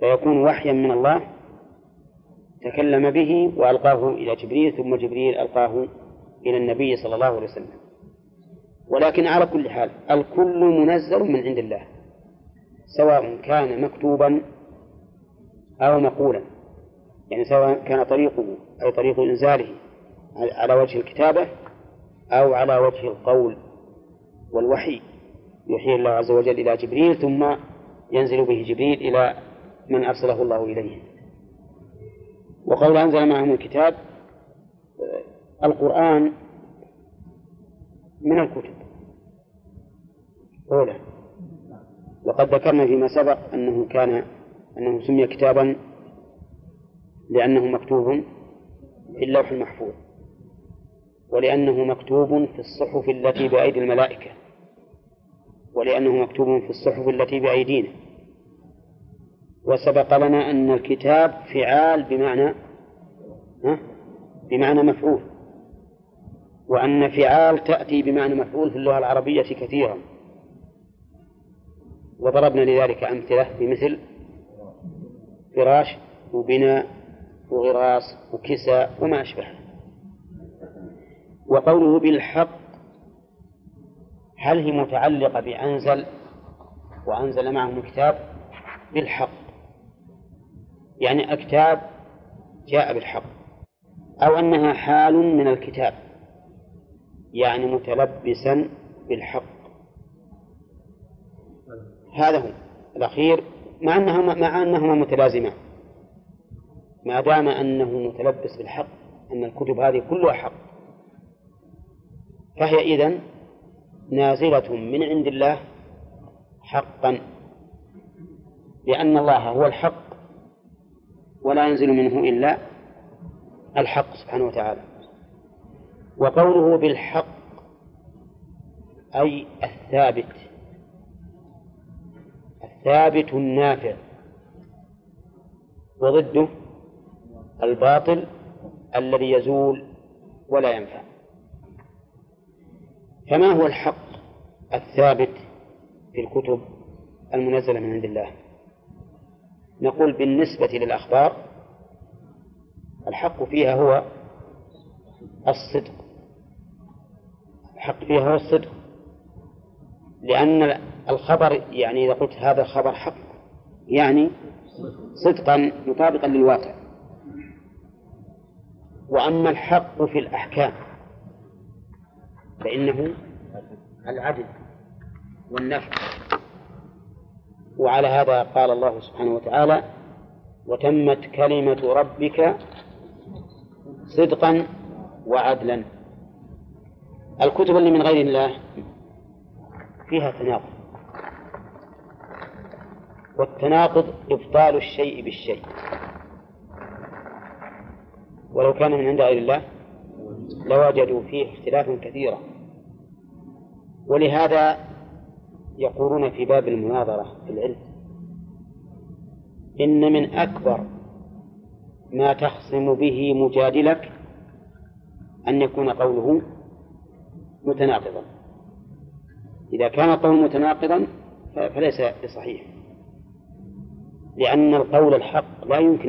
[SPEAKER 1] فيكون وحيا من الله تكلم به وألقاه إلى جبريل، ثم جبريل ألقاه إلى النبي صلى الله عليه وسلم. ولكن على كل حال الكل منزل من عند الله، سواء كان مكتوبا أو مقولا، يعني سواء كان طريقه أي طريق إنزاله على وجه الكتابة أو على وجه القول والوحي، يوحي الله عز وجل إلى جبريل ثم ينزل به جبريل إلى من أرسله الله إليه. وقول أنزل معهم الكتاب، القرآن من الكتب أولى، وقد ذكرنا فيما سبق أنه سمي كتابا لأنه مكتوب في اللوح المحفوظ، ولأنه مكتوب في الصحف التي بأيدي الملائكة، ولأنه مكتوب في الصحف التي بأيدينا. وسبق لنا أن الكتاب فعال بمعنى مفعول، وأن فعال تأتي بمعنى مفعول في اللغة العربية كثيرا، وضربنا لذلك أمثلة بمثل فراش وبناء وغراس وكساء وما أشبهه. وقوله بالحق هل هي متعلقة بأنزل وأنزل معهم الكتاب؟ بالحق يعني الكتاب جاء بالحق، أو أنها حال من الكتاب يعني متلبسا بالحق. هذا هو الأخير، مع أنهما متلازمان، ما دام أنه متلبس بالحق، أن الكتب هذه كلها حق، فهي إذن نازلة من عند الله حقا، لأن الله هو الحق ولا ينزل منه إلا الحق سبحانه وتعالى. وقوله بالحق أي الثابت النافع، وضده الباطل الذي يزول ولا ينفع. فما هو الحق الثابت في الكتب المنزلة من عند الله؟ نقول بالنسبة للأخبار الحق فيها هو الصدق، الحق فيها هو الصدق، لأن الخبر يعني إذا قلت هذا الخبر حق يعني صدقا مطابقا للواقع. وأما الحق في الأحكام فإنه العدل والنفع، وعلى هذا قال الله سبحانه وتعالى وتمت كلمة ربك صدقا وعدلا. الكتب اللي من غير الله فيها تناقض، والتناقض إبطال الشيء بالشيء، ولو كان من عند غير الله لوجدوا فيه اختلافا كثيرا. ولهذا يقولون في باب المناظرة في العلم إن من أكبر ما تخصم به مجادلك أن يكون قوله متناقضا. إذا كان قوله متناقضا فليس بصحيح، لأن القول الحق لا يمكن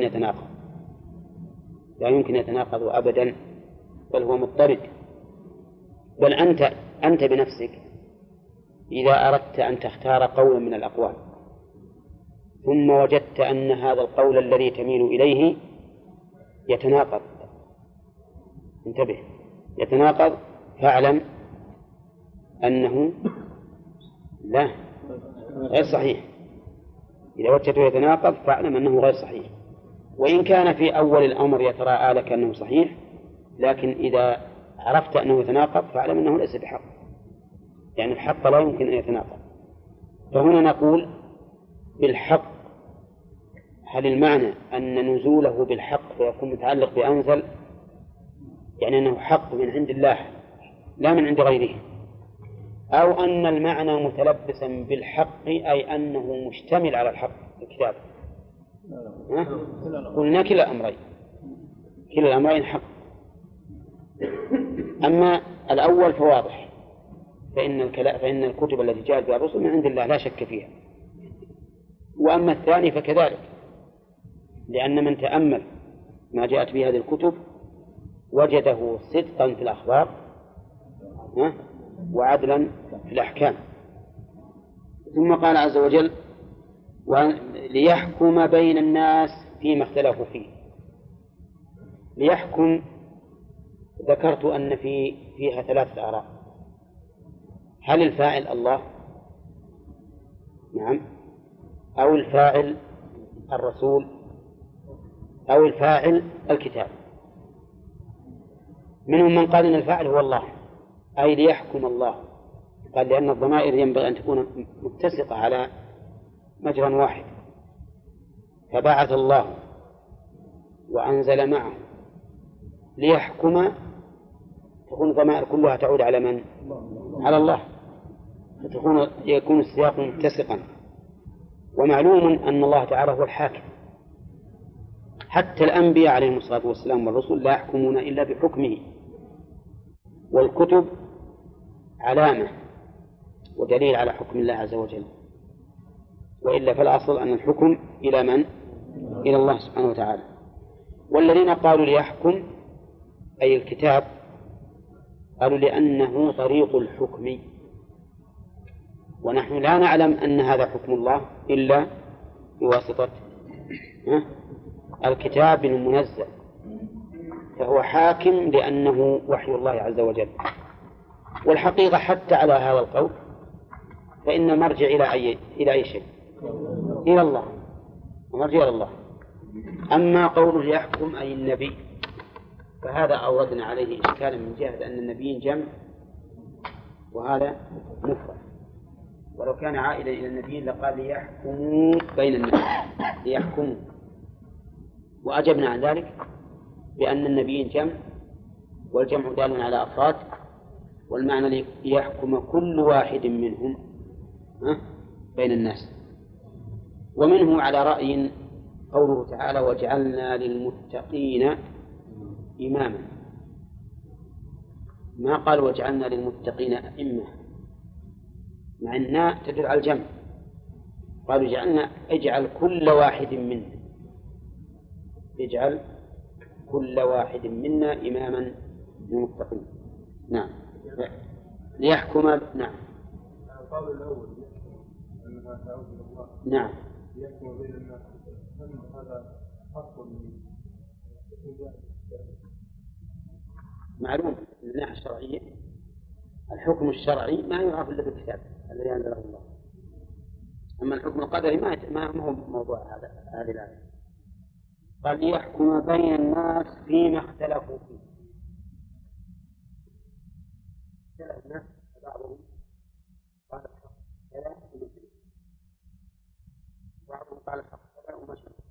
[SPEAKER 1] يتناقض أبدا، بل هو مضطرد. بل أنت بنفسك إذا أردت أن تختار قولا من الأقوال ثم وجدت أن هذا القول الذي تميل إليه يتناقض، انتبه، يتناقض، فاعلم أنه لا غير صحيح. إذا وجدته يتناقض فاعلم أنه غير صحيح، وإن كان في أول الأمر يتراءى لك أنه صحيح، لكن إذا عرفت أنه يتناقض فاعلم أنه ليس بحق، يعني الحق لا يمكن أن يتناقض. فهنا نقول بالحق، هل المعنى أن نزوله بالحق فيكون متعلق بأنزل، يعني أنه حق من عند الله لا من عند غيره، أو أن المعنى متلبسا بالحق أي أنه مشتمل على الحق في الكتاب؟ قلنا كلا الأمرين حق. أما الأول فواضح، فإن الكتب التي جاءت بها الرسل من عند الله لا شك فيها. وأما الثاني فكذلك، لأن من تأمل ما جاءت به هذه الكتب وجده صدقا في الأخبار وعدلا في الأحكام. ثم قال عز وجل ليحكم بين الناس فيما اختلفوا فيه. ليحكم ذكرت أن فيها 3 آراء. هل الفاعل الله؟ نعم. أو الفاعل الرسول؟ أو الفاعل الكتاب؟ منهم من قال إن الفاعل هو الله، أي ليحكم الله، قال لأن الضمائر ينبغي أن تكون متسقة على مجرى واحد، فبعث الله وأنزل معه ليحكم، تكون الضمائر كلها تعود على من؟ على الله، يكون السياق متسقا. ومعلوم أن الله تعالى هو الحاكم، حتى الأنبياء عليهم الصلاة والسلام والرسل لا يحكمون إلا بحكمه، والكتب علامة ودليل على حكم الله عز وجل، وإلا فالأصل أن الحكم إلى من؟ إلى الله سبحانه وتعالى. والذين قالوا ليحكم أي الكتاب قالوا لأنه طريق الحكم، ونحن لا نعلم أن هذا حكم الله إلا بواسطة الكتاب المنزل، فهو حاكم لأنه وحي الله عز وجل. والحقيقة حتى على هذا القول فإن المرجع إلى أي شيء؟ إلى الله، المرجع إلى الله. أما قوله يحكم أي النبي فهذا أوردنا عليه إشكالا من جهة أن النبي جمع وهذا مفرد، ولو كان عائدا إلى النبي لقال ليحكموا بين الناس، ليحكموا، وأجبنا عن ذلك بأن النبي جمع، والجمع دال على أفراد، والمعنى ليحكم كل واحد منهم بين الناس. ومنه على رأي قوله تعالى وجعلنا للمتقين إماما، ما قال وجعلنا للمتقين أئمة، مع أنها تدل على الجمع، قالوا جعلنا اجعل كل واحد منا، اجعل كل واحد منا إماما للمتقين. نعم. ليحكم. نعم.
[SPEAKER 8] القول الأول أنها تعود إلى الله.
[SPEAKER 1] نعم.
[SPEAKER 8] ليحكم بين الناس، هذا أصل
[SPEAKER 1] معلوم من الناحية الشرعية الحكم الشرعي ما يعرف إلا بالكتاب الذي أنزله الله، أما الحكم القدري ما هو موضوع هذه الآية. قال ليحكم بين الناس فيما اختلفوا فيه. اختلف الناس بعضهم قال الحق كذا ومثله، بعضهم قال الحق كذا ومثله،